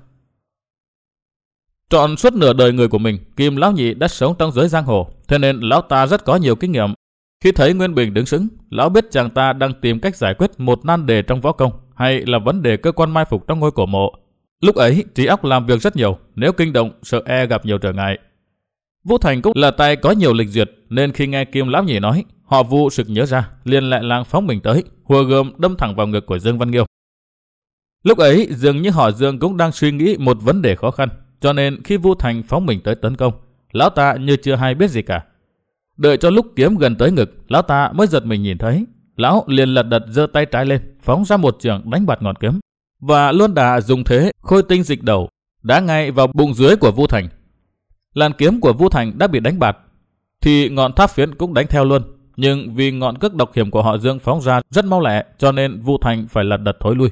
Trọn suốt nửa đời người của mình, Kim Lão Nhị đã sống trong giới giang hồ, thế nên lão ta rất có nhiều kinh nghiệm. Khi thấy Nguyên Bình đứng sững, lão biết chàng ta đang tìm cách giải quyết một nan đề trong võ công, hay là vấn đề cơ quan mai phục trong ngôi cổ mộ. Lúc ấy, trí óc làm việc rất nhiều, nếu kinh động sợ e gặp nhiều trở ngại. Vũ Thành cũng là tay có nhiều lịch duyệt, nên khi nghe Kim Lão Nhị nói, họ Vu sực nhớ ra, liền lại làng phóng mình tới, hùa gươm đâm thẳng vào ngực của Dương Văn Nghiêu. Lúc ấy, dường như họ Dương cũng đang suy nghĩ một vấn đề khó khăn, cho nên khi Vu Thành phóng mình tới tấn công, lão ta như chưa hay biết gì cả. Đợi cho lúc kiếm gần tới ngực, lão ta mới giật mình nhìn thấy, lão liền lật đật giơ tay trái lên, phóng ra một chưởng đánh bạt ngọn kiếm, và luôn đà dùng thế khôi tinh dịch đầu, đá ngay vào bụng dưới của Vu Thành. Làn kiếm của Vu Thành đã bị đánh bạt, thì ngọn tháp phiến cũng đánh theo luôn, nhưng vì ngọn cước độc hiểm của họ Dương phóng ra rất mau lẹ, cho nên Vu Thành phải lật đật thối lui.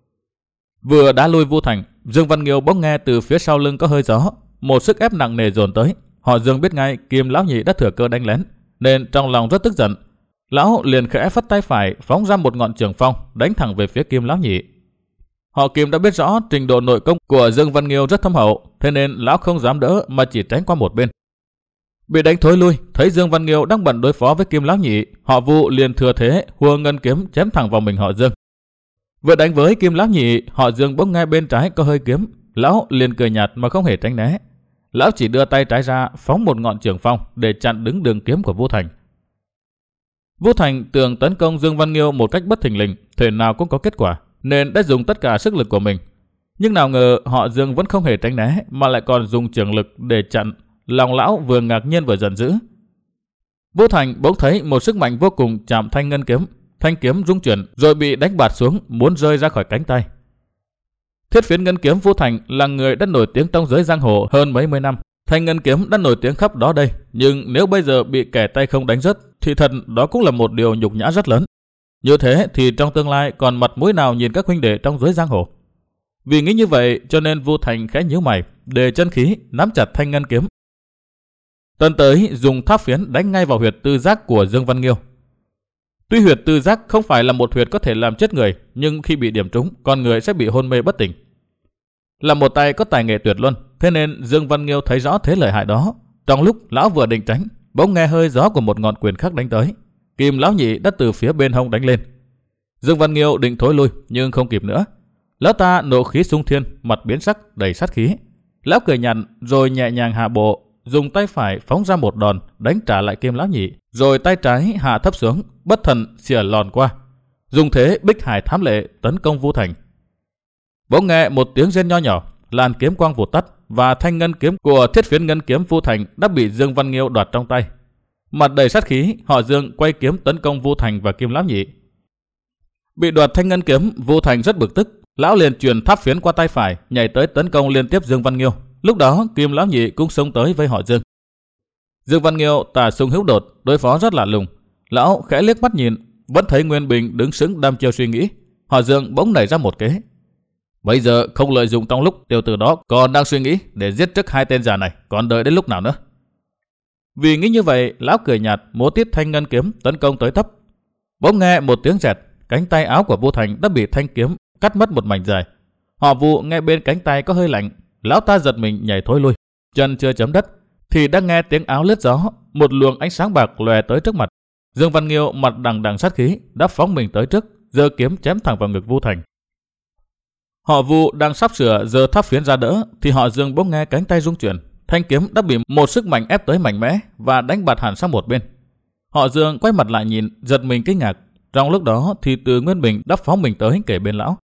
Vừa đá lui Vu Thành, Dương Văn Nghiêu bỗng nghe từ phía sau lưng có hơi gió, một sức ép nặng nề dồn tới. Họ Dương biết ngay Kim Lão Nhị đã thừa cơ đánh lén, nên trong lòng rất tức giận. Lão liền khẽ phất tay phải phóng ra một ngọn trường phong đánh thẳng về phía Kim Lão Nhị. Họ Kim đã biết rõ trình độ nội công của Dương Văn Nghiêu rất thâm hậu, thế nên lão không dám đỡ mà chỉ tránh qua một bên. Bị đánh thối lui, thấy Dương Văn Nghiêu đang bận đối phó với Kim Lão Nhị, họ Vu liền thừa thế hùa ngân kiếm chém thẳng vào mình họ Dương. Vừa đánh với Kim Lão Nhị, họ Dương bỗng nghe bên trái có hơi kiếm, lão liền cười nhạt mà không hề tránh né. Lão chỉ đưa tay trái ra phóng một ngọn trường phong để chặn đứng đường kiếm của Vu Thành. Vu Thành tưởng tấn công Dương Văn Nghiêu một cách bất thình lình, thể nào cũng có kết quả, nên đã dùng tất cả sức lực của mình. Nhưng nào ngờ họ Dương vẫn không hề tránh né mà lại còn dùng trường lực để chặn. Lòng lão vừa ngạc nhiên vừa giận dữ. Vu Thành bỗng thấy một sức mạnh vô cùng chạm thanh ngân kiếm, thanh kiếm rung chuyển rồi bị đánh bạt xuống, muốn rơi ra khỏi cánh tay. Thiết Phiến Ngân Kiếm Vu Thành là người đã nổi tiếng trong giới giang hồ hơn mấy mươi năm. Thanh ngân kiếm đã nổi tiếng khắp đó đây, nhưng nếu bây giờ bị kẻ tay không đánh rớt, thì thật đó cũng là một điều nhục nhã rất lớn. Như thế thì trong tương lai còn mặt mũi nào nhìn các huynh đệ trong giới giang hồ. Vì nghĩ như vậy cho nên Vu Thành khẽ nhíu mày, đề chân khí nắm chặt thanh ngân kiếm. Tấn tới dùng tháp phiến đánh ngay vào huyệt tư giác của Dương Văn Nghiêu. Tuy huyệt tư giác không phải là một huyệt có thể làm chết người, nhưng khi bị điểm trúng, con người sẽ bị hôn mê bất tỉnh. Là một tay có tài nghệ tuyệt luôn, thế nên Dương Văn Nghiêu thấy rõ thế lợi hại đó. Trong lúc lão vừa định tránh, bỗng nghe hơi gió của một ngọn quyền khác đánh tới. Kim Lão Nhị đã từ phía bên hông đánh lên. Dương Văn Nghiêu định thối lui nhưng không kịp nữa. Lão ta nộ khí xung thiên, mặt biến sắc đầy sát khí. Lão cười nhặn rồi nhẹ nhàng hạ bộ, dùng tay phải phóng ra một đòn đánh trả lại Kim Lão Nhị, rồi tay trái hạ thấp xuống, bất thần xỉa lòn qua, dùng thế bích hải thám lệ tấn công Vu Thành. Bỗng nghe một tiếng rên nho nhỏ, làn kiếm quang vụt tắt và thanh ngân kiếm của Thiết Phiến Ngân Kiếm Vu Thành đã bị Dương Văn Nghiêu đoạt trong tay. Mặt đầy sát khí, họ Dương quay kiếm tấn công Vu Thành và Kim Lão Nhị. Bị đoạt thanh ngân kiếm, Vu Thành rất bực tức, lão liền truyền tháp phiến qua tay phải, nhảy tới tấn công liên tiếp Dương Văn Nghiêu. Lúc đó Kim Lão Nhị cũng xông tới với họ Dương. Dương Văn Nghiêu tả sung hữu đột, đối phó rất lạ lùng. Lão khẽ liếc mắt nhìn, vẫn thấy Nguyên Bình đứng sững đăm chiêu suy nghĩ. Họ Dương bỗng nảy ra một kế. Bây giờ không lợi dụng trong lúc tiểu tử đó còn đang suy nghĩ để giết trước hai tên già này, còn đợi đến lúc nào nữa. Vì nghĩ như vậy, lão cười nhạt múa tiếp thanh ngân kiếm tấn công tới tấp. Bỗng nghe một tiếng rẹt, cánh tay áo của Vu Thành đã bị thanh kiếm cắt mất một mảnh dài. Họ Vu nghe bên cánh tay có hơi lạnh, lão ta giật mình nhảy thối lui, chân chưa chấm đất thì đã nghe tiếng áo lướt gió, một luồng ánh sáng bạc lòe tới trước mặt. Dương Văn Nghiêu mặt đằng đằng sát khí đã phóng mình tới trước, giơ kiếm chém thẳng vào ngực Vu Thành. Họ Vu đang sắp sửa giơ tháp phiến ra đỡ thì họ Dương bỗng nghe cánh tay rung chuyển, thanh kiếm đã bị một sức mạnh ép tới mạnh mẽ và đánh bạt hẳn sang một bên. Họ Dương quay mặt lại nhìn, giật mình kinh ngạc. Trong lúc đó thì Từ Nguyên Bình đã phóng mình tới kề bên lão.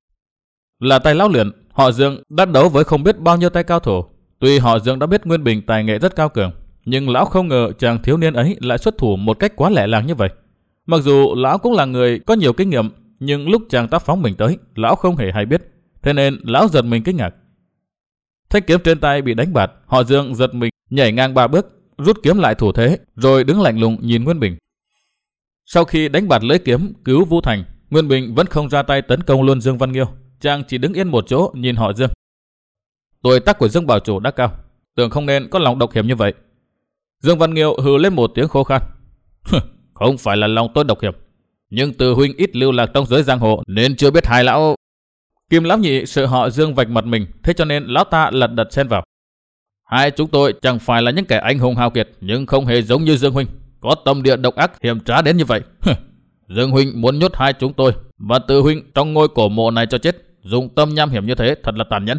Là tay lão luyện, họ Dương đã đấu với không biết bao nhiêu tay cao thủ. Tuy họ Dương đã biết Nguyên Bình tài nghệ rất cao cường, nhưng lão không ngờ chàng thiếu niên ấy lại xuất thủ một cách quá lẹ làng như vậy. Mặc dù lão cũng là người có nhiều kinh nghiệm, nhưng lúc chàng ta phóng mình tới, lão không hề hay biết, thế nên lão giật mình kinh ngạc. Thanh kiếm trên tay bị đánh bạt, họ Dương giật mình nhảy ngang ba bước, rút kiếm lại thủ thế, rồi đứng lạnh lùng nhìn Nguyên Bình. Sau khi đánh bạt lưỡi kiếm cứu Vu Thành, Nguyên Bình vẫn không ra tay tấn công luôn Dương Văn Nghiêu, chàng chỉ đứng yên một chỗ nhìn họ Dương. Tuổi tác của Dương bảo chủ đã cao, tưởng không nên có lòng độc hiểm như vậy. Dương Văn Nghiêu hừ lên một tiếng khô khan. Không phải là lòng tôi độc hiểm, nhưng Từ huynh ít lưu lạc trong giới giang hồ nên chưa biết hai lão. Kim lão nhị sợ họ Dương vạch mặt mình, thế cho nên lão ta lật đật xen vào. Hai chúng tôi chẳng phải là những kẻ anh hùng hào kiệt, nhưng không hề giống như Dương huynh, có tâm địa độc ác hiểm trá đến như vậy. Dương huynh muốn nhốt hai chúng tôi và Từ huynh trong ngôi cổ mộ này cho chết, dùng tâm nham hiểm như thế thật là tàn nhẫn.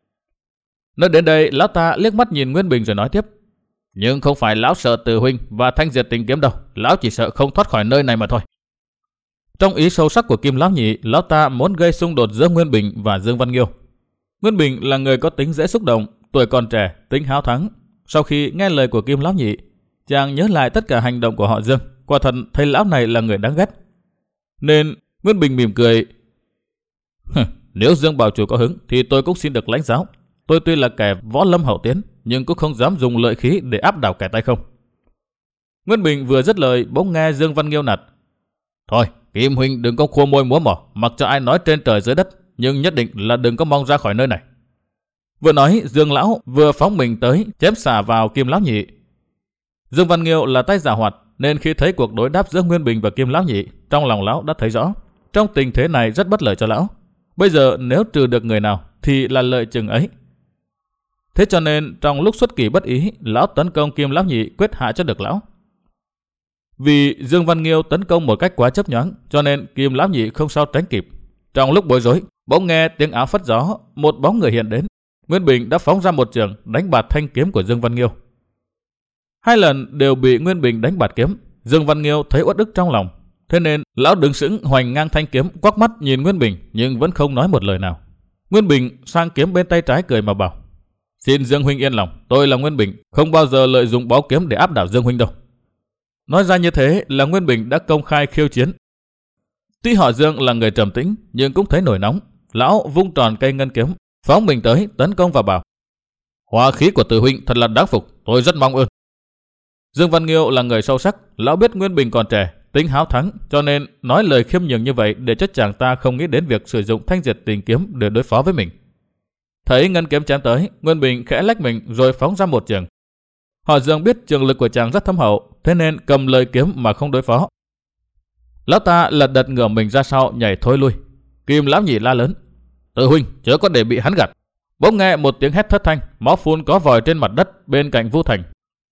Nói đến đây, lão ta liếc mắt nhìn Nguyên Bình rồi nói tiếp. Nhưng không phải lão sợ Từ huynh và Thanh Diệt Tình Kiếm đâu, lão chỉ sợ không thoát khỏi nơi này mà thôi. Trong ý sâu sắc của Kim lão nhị, lão ta muốn gây xung đột giữa Nguyên Bình và Dương Văn Nghiêu. Nguyên Bình là người có tính dễ xúc động, tuổi còn trẻ, tính háo thắng. Sau khi nghe lời của Kim lão nhị, chàng nhớ lại tất cả hành động của họ Dương, quả thật thấy lão này là người đáng ghét. Nên Nguyên Bình mỉm cười. Nếu Dương bảo chủ có hứng thì tôi cũng xin được lãnh giáo. Tôi tuy là kẻ võ lâm hậu tiến, nhưng cũng không dám dùng lợi khí để áp đảo kẻ tay không. Nguyên Bình vừa dứt lời, bỗng nghe Dương Văn Nghiêu nạt. Thôi, Kim huynh đừng có khua môi múa mỏ, mặc cho ai nói trên trời dưới đất, nhưng nhất định là đừng có mong ra khỏi nơi này. Vừa nói, Dương lão vừa phóng mình tới, chém xả vào Kim lão nhị. Dương Văn Nghiêu là tay già hoạt, nên khi thấy cuộc đối đáp giữa Nguyên Bình và Kim lão nhị, trong lòng lão đã thấy rõ, trong tình thế này rất bất lợi cho lão. Bây giờ nếu trừ được người nào thì là lợi chừng ấy. Thế cho nên trong lúc xuất kỳ bất ý, lão tấn công Kim lão nhị quyết hạ cho được lão. Vì Dương Văn Nghiêu tấn công một cách quá chớp nhoáng, cho nên Kim lão nhị không sao tránh kịp. Trong lúc bối rối, bỗng nghe tiếng áo phất gió, một bóng người hiện đến. Nguyên Bình đã phóng ra một trường đánh bạt thanh kiếm của Dương Văn Nghiêu. Hai lần đều bị Nguyên Bình đánh bạt kiếm. Dương Văn Nghiêu thấy uất ức trong lòng, thế nên lão đứng sững hoành ngang thanh kiếm, quắc mắt nhìn Nguyên Bình nhưng vẫn không nói một lời nào. Nguyên Bình sang kiếm bên tay trái cười mà bảo. Xin Dương huynh yên lòng, tôi là Nguyên Bình, không bao giờ lợi dụng báu kiếm để áp đảo Dương huynh đâu. Nói ra như thế là Nguyên Bình đã công khai khiêu chiến. Tuy họ Dương là người trầm tĩnh nhưng cũng thấy nổi nóng, lão vung tròn cây ngân kiếm, phóng mình tới tấn công và bảo. Hòa khí của Từ huynh thật là đáng phục, tôi rất mong ơn. Dương Văn Nghiêu là người sâu sắc, lão biết Nguyên Bình còn trẻ, tính háo thắng, cho nên nói lời khiêm nhường như vậy để cho chàng ta không nghĩ đến việc sử dụng Thanh Diệt Tình Kiếm để đối phó với mình. Thấy ngân kiếm chém tới, Nguyên Bình khẽ lách mình rồi phóng ra một trường. Họ Dương biết trường lực của chàng rất thâm hậu, thế nên cầm lời kiếm mà không đối phó. Lão ta lật đật ngửa mình ra sau nhảy thối lui. Kim lão nhị la lớn. Từ huynh chớ có để bị hắn gạt. Bỗng nghe một tiếng hét thất thanh, máu phun có vòi trên mặt đất bên cạnh Vu Thành.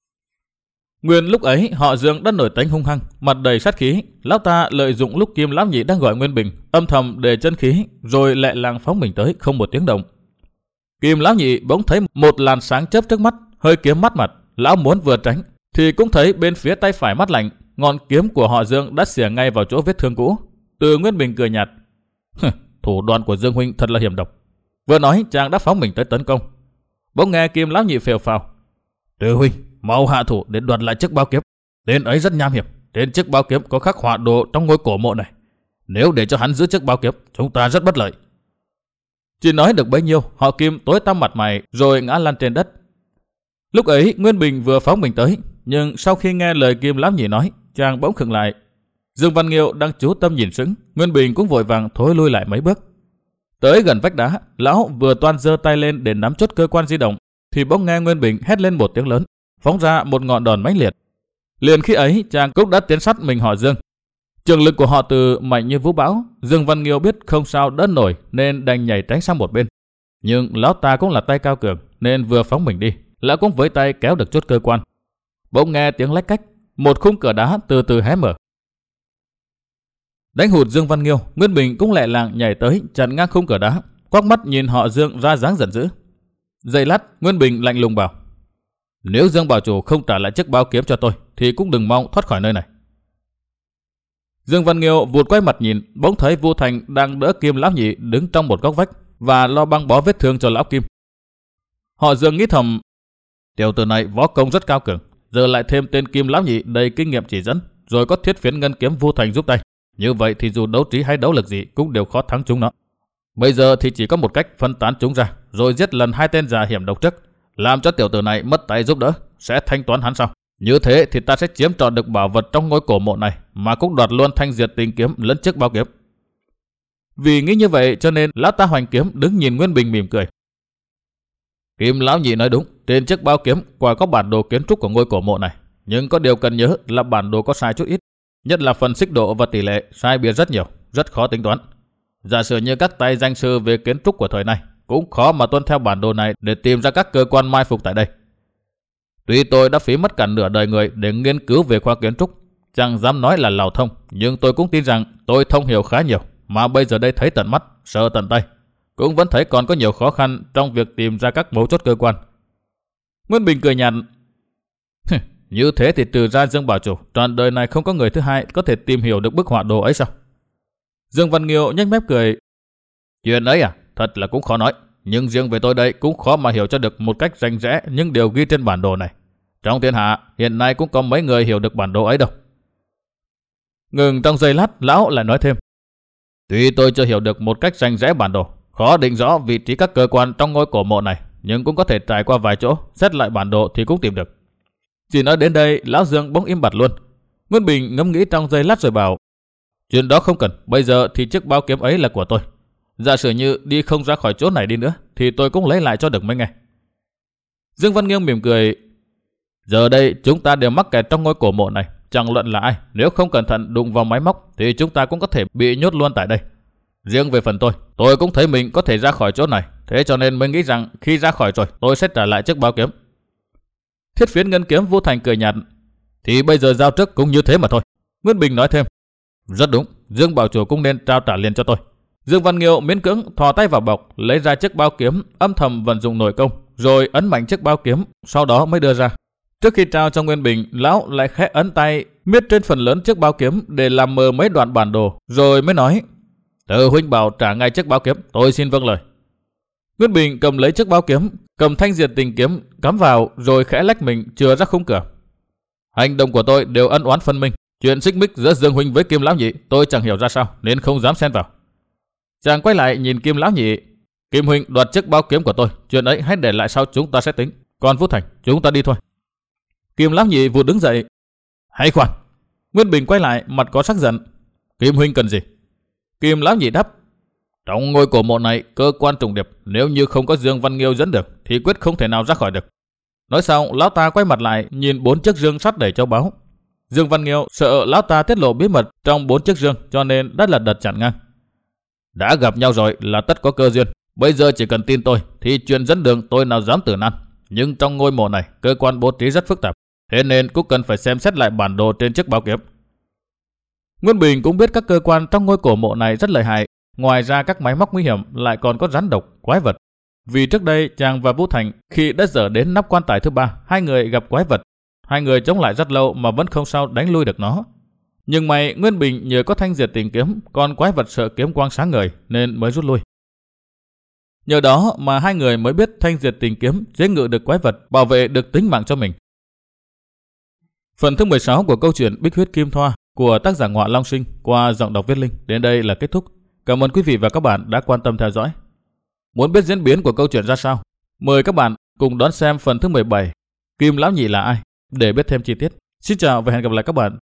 Nguyên lúc ấy họ Dương đã nổi tánh hung hăng, mặt đầy sát khí. Lão ta lợi dụng lúc Kim lão nhị đang gọi Nguyên Bình, âm thầm để chân khí, rồi lẹ làng phóng mình tới không một tiếng động. Kim lão nhị bỗng thấy một làn sáng chớp trước mắt, hơi kiếm mắt mặt. Lão muốn vừa tránh thì cũng thấy bên phía tay phải mắt lạnh, ngọn kiếm của họ Dương đã xỉa ngay vào chỗ vết thương cũ. Từ Nguyên Bình cười nhạt. Thủ đoạn của Dương huynh thật là hiểm độc. Vừa nói chàng đã phóng mình tới tấn công. Bỗng nghe Kim lão nhị phèo phào. Từ huynh mau hạ thủ để đoạt lại chiếc bao kiếm. Tên ấy rất nham hiểm. Trên chiếc bao kiếm có khắc họa đồ trong ngôi cổ mộ này. Nếu để cho hắn giữ chiếc bao kiếm, chúng ta rất bất lợi. Chỉ nói được bấy nhiêu, họ Kim tối tăm mặt mày rồi ngã lăn trên đất. Lúc ấy Nguyên Bình vừa phóng mình tới, nhưng sau khi nghe lời Kim lão nhị nói, chàng bỗng khựng lại. Dương Văn Nghiêu đang chú tâm nhìn sững, Nguyên Bình cũng vội vàng thối lui lại mấy bước. Tới gần vách đá, lão vừa toan giơ tay lên để nắm chốt cơ quan di động, thì bỗng nghe Nguyên Bình hét lên một tiếng lớn, phóng ra một ngọn đòn mãnh liệt. Liền khi ấy, chàng cũng đã tiến sát mình họ Dương. Trường lực của họ Từ mạnh như vũ bão, Dương Văn Nghiêu biết không sao đỡ nổi nên đành nhảy tránh sang một bên. Nhưng lão ta cũng là tay cao cường nên vừa phóng mình đi, lão cũng với tay kéo được chốt cơ quan. Bỗng nghe tiếng lách cách, một khung cửa đá từ từ hé mở. Đánh hụt Dương Văn Nghiêu, Nguyên Bình cũng lẹ làng nhảy tới chặn ngang khung cửa đá, quắc mắt nhìn họ Dương ra dáng giận dữ. Giây lát, Nguyên Bình lạnh lùng bảo: nếu Dương bảo chủ không trả lại chiếc bao kiếm cho tôi thì cũng đừng mong thoát khỏi nơi này. Dương Văn Nghiêu vụt quay mặt nhìn, bỗng thấy Vu Thành đang đỡ Kim lão nhị đứng trong một góc vách và lo băng bó vết thương cho lão Kim. Họ Dương nghĩ thầm: tiểu tử này võ công rất cao cường, giờ lại thêm tên Kim lão nhị đầy kinh nghiệm chỉ dẫn, rồi có thiết phiến ngân kiếm Vu Thành giúp tay, như vậy thì dù đấu trí hay đấu lực gì cũng đều khó thắng chúng nó. Bây giờ thì chỉ có một cách phân tán chúng ra, rồi giết lần hai tên già hiểm độc trước, làm cho tiểu tử này mất tay giúp đỡ, sẽ thanh toán hắn sau. Như thế thì ta sẽ chiếm trọn được bảo vật trong ngôi cổ mộ này, mà cũng đoạt luôn thanh diệt tình kiếm lẫn chiếc bao kiếm. Vì nghĩ như vậy cho nên lão ta hoành kiếm đứng nhìn Nguyên Bình mỉm cười. Kim lão nhị nói đúng, trên chiếc bao kiếm quả có bản đồ kiến trúc của ngôi cổ mộ này, nhưng có điều cần nhớ là bản đồ có sai chút ít, nhất là phần xích độ và tỷ lệ sai biệt rất nhiều, rất khó tính toán. Giả sử như các tay danh sư về kiến trúc của thời này cũng khó mà tuân theo bản đồ này để tìm ra các cơ quan mai phục tại đây. Tuy tôi đã phí mất cả nửa đời người để nghiên cứu về khoa kiến trúc, chẳng dám nói là lào thông, nhưng tôi cũng tin rằng tôi thông hiểu khá nhiều, mà bây giờ đây thấy tận mắt, sợ tận tay, cũng vẫn thấy còn có nhiều khó khăn trong việc tìm ra các mấu chốt cơ quan. Nguyên Bình cười nhạt: như thế thì trừ ra Dương bảo chủ, trọn đời này không có người thứ hai có thể tìm hiểu được bức họa đồ ấy sao? Dương Văn Nghiêu nhếch mép cười: chuyện ấy à, thật là cũng khó nói, nhưng riêng về tôi đây cũng khó mà hiểu cho được một cách rành rẽ những điều ghi trên bản đồ này. Trong thiên hạ hiện nay cũng có mấy người hiểu được bản đồ ấy đâu. Ngừng trong giây lát, lão lại nói thêm: tuy tôi chưa hiểu được một cách rành rẽ bản đồ, khó định rõ vị trí các cơ quan trong ngôi cổ mộ này, nhưng cũng có thể trải qua vài chỗ, xét lại bản đồ thì cũng tìm được. Chỉ nói đến đây, lão Dương bỗng im bặt luôn. Nguyên Bình ngẫm nghĩ trong giây lát rồi bảo: chuyện đó không cần, bây giờ thì chiếc bao kiếm ấy là của tôi. Giả sử như đi không ra khỏi chỗ này đi nữa thì tôi cũng lấy lại cho được mấy ngày. Dương Văn Nghiêu mỉm cười: giờ đây chúng ta đều mắc kẹt trong ngôi cổ mộ này, chẳng luận là ai, nếu không cẩn thận đụng vào máy móc thì chúng ta cũng có thể bị nhốt luôn tại đây. Riêng về phần tôi, tôi cũng thấy mình có thể ra khỏi chỗ này, thế cho nên mới nghĩ rằng khi ra khỏi rồi tôi sẽ trả lại chiếc bao kiếm. Thiết phiến ngân kiếm Vu Thành cười nhạt: thì bây giờ giao trước cũng như thế mà thôi. Nguyên Bình nói thêm: rất đúng, Dương bảo chủ cũng nên trao trả liền cho tôi. Dương Văn Nghiêu miễn cưỡng thò tay vào bọc, lấy ra chiếc bao kiếm, âm thầm vận dụng nội công, rồi ấn mạnh chiếc bao kiếm, sau đó mới đưa ra. Trước khi trao cho Nguyên Bình, lão lại khẽ ấn tay miết trên phần lớn chiếc bao kiếm để làm mờ mấy đoạn bản đồ, rồi mới nói: Từ huynh bảo trả ngay chiếc bao kiếm, tôi xin vâng lời. Nguyên Bình cầm lấy chiếc bao kiếm, cầm thanh diệt tình kiếm cắm vào, rồi khẽ lách mình chừa ra khung cửa. Hành động của tôi đều ân oán phân minh, chuyện xích mích giữa Dương huynh với Kim lão nhị tôi chẳng hiểu ra sao nên không dám xen vào. Chàng quay lại nhìn Kim lão nhị: Kim huynh đoạt chiếc bao kiếm của tôi, chuyện ấy hãy để lại sau chúng ta sẽ tính. Còn Vũ Thành, chúng ta đi thôi. Kim lão nhị vụt đứng dậy: Hãy khoan! Nguyên Bình quay lại, mặt có sắc giận: Kim huynh cần gì? Kim lão nhị đáp: Trong ngôi cổ mộ này cơ quan trùng điệp, nếu như không có Dương Văn Nghiêu dẫn được thì quyết không thể nào ra khỏi được. Nói xong, lão ta quay mặt lại nhìn bốn chiếc dương sắt đầy châu báu. Dương Văn Nghiêu sợ lão ta tiết lộ bí mật trong bốn chiếc dương, cho nên đã lật đật chặn ngang. Đã gặp nhau rồi là tất có cơ duyên, bây giờ chỉ cần tin tôi thì chuyện dẫn đường tôi nào dám từ nan. Nhưng trong ngôi mộ này cơ quan bố trí rất phức tạp, thế nên cũng cần phải xem xét lại bản đồ trên chiếc bao kiếm. Nguyên Bình cũng biết các cơ quan trong ngôi cổ mộ này rất lợi hại. Ngoài ra các máy móc nguy hiểm lại còn có rắn độc, quái vật. Vì trước đây chàng và Vũ Thành khi đã dở đến nắp quan tài thứ ba, hai người gặp quái vật. Hai người chống lại rất lâu mà vẫn không sao đánh lui được nó. Nhưng may Nguyên Bình nhờ có thanh diệt tình kiếm, còn quái vật sợ kiếm quang sáng ngời nên mới rút lui. Nhờ đó mà hai người mới biết thanh diệt tình kiếm chế ngự được quái vật, bảo vệ được tính mạng cho mình. Phần thứ mười sáu của câu chuyện Bích Huyết Kim Thoa của tác giả Ngọa Long Sinh qua giọng đọc Viết Linh đến đây là kết thúc. Cảm ơn quý vị và các bạn đã quan tâm theo dõi. Muốn biết diễn biến của câu chuyện ra sao, mời các bạn cùng đón xem phần thứ mười bảy Kim lão nhị là ai để biết thêm chi tiết. Xin chào và hẹn gặp lại các bạn